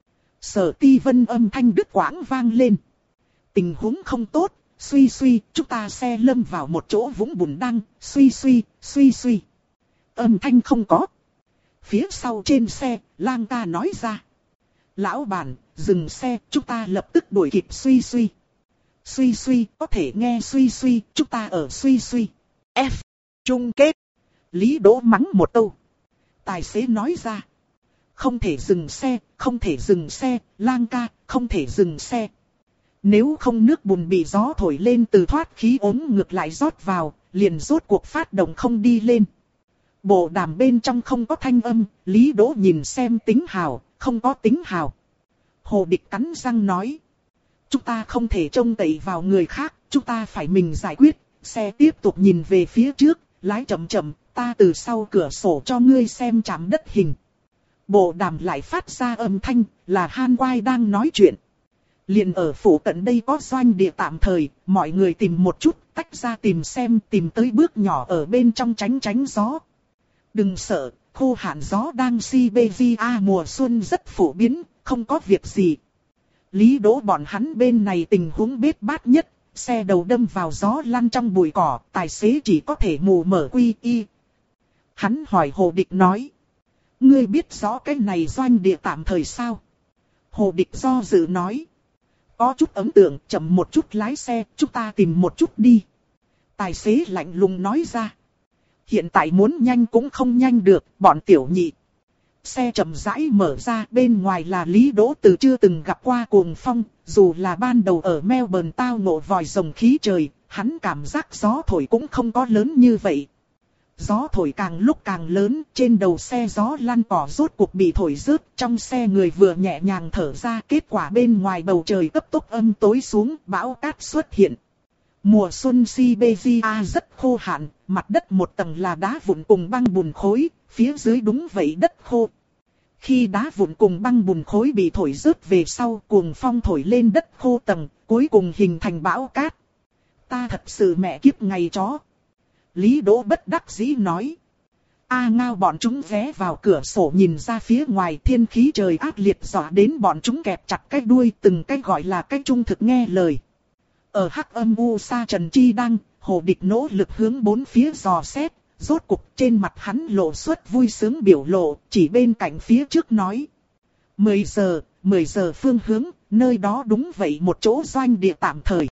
Sở Ti Vân âm thanh đứt quãng vang lên. Tình huống không tốt, suy suy, chúng ta xe lâm vào một chỗ vũng bùn đăng, suy suy, suy suy. Âm thanh không có. Phía sau trên xe, Lang ca nói ra. Lão bản, dừng xe, chúng ta lập tức đuổi kịp suy suy. Suy suy, có thể nghe suy suy, chúng ta ở suy suy. F. Chung kết. Lý Đỗ mắng một câu. Tài xế nói ra. Không thể dừng xe, không thể dừng xe, Lang ca, không thể dừng xe. Nếu không nước bùn bị gió thổi lên từ thoát khí ống ngược lại rót vào, liền rốt cuộc phát động không đi lên. Bộ đàm bên trong không có thanh âm, Lý Đỗ nhìn xem tính hào, không có tính hào. Hồ Địch cắn răng nói. Chúng ta không thể trông cậy vào người khác, chúng ta phải mình giải quyết. Xe tiếp tục nhìn về phía trước, lái chậm chậm, ta từ sau cửa sổ cho ngươi xem chạm đất hình. Bộ đàm lại phát ra âm thanh, là Han Quai đang nói chuyện. Liền ở phủ cận đây có doanh địa tạm thời, mọi người tìm một chút, tách ra tìm xem, tìm tới bước nhỏ ở bên trong tránh tránh gió. Đừng sợ, khô hạn gió đang Siberia mùa xuân rất phổ biến, không có việc gì. Lý Đỗ bọn hắn bên này tình huống bết bát nhất, xe đầu đâm vào gió lăn trong bụi cỏ, tài xế chỉ có thể mù mở quy y. Hắn hỏi Hồ Địch nói. Ngươi biết rõ cái này doanh địa tạm thời sao? Hồ Địch do dự nói. Có chút ấn tượng, chậm một chút lái xe, chúng ta tìm một chút đi. Tài xế lạnh lùng nói ra. Hiện tại muốn nhanh cũng không nhanh được, bọn tiểu nhị. Xe chậm rãi mở ra, bên ngoài là Lý Đỗ Từ chưa từng gặp qua cuồng phong, dù là ban đầu ở Melbourne tao ngộ vòi rồng khí trời, hắn cảm giác gió thổi cũng không có lớn như vậy. Gió thổi càng lúc càng lớn, trên đầu xe gió lăn cỏ rốt cuộc bị thổi rớt, trong xe người vừa nhẹ nhàng thở ra, kết quả bên ngoài bầu trời cấp tốc âm tối xuống, bão cát xuất hiện. Mùa xuân Siberia rất khô hạn, mặt đất một tầng là đá vụn cùng băng bùn khối, phía dưới đúng vậy đất khô. Khi đá vụn cùng băng bùn khối bị thổi rớt về sau, cuồng phong thổi lên đất khô tầng, cuối cùng hình thành bão cát. Ta thật sự mẹ kiếp ngày chó. Lý Đỗ bất đắc dĩ nói. A Ngao bọn chúng ghé vào cửa sổ nhìn ra phía ngoài, thiên khí trời ác liệt dọa đến bọn chúng kẹp chặt cái đuôi, từng cái gọi là cái trung thực nghe lời. Ở hắc âm u sa Trần Chi Đăng, Hồ Địch nỗ lực hướng bốn phía dò xét, rốt cục trên mặt hắn lộ xuất vui sướng biểu lộ, chỉ bên cạnh phía trước nói. mười giờ, mười giờ phương hướng, nơi đó đúng vậy một chỗ doanh địa tạm thời.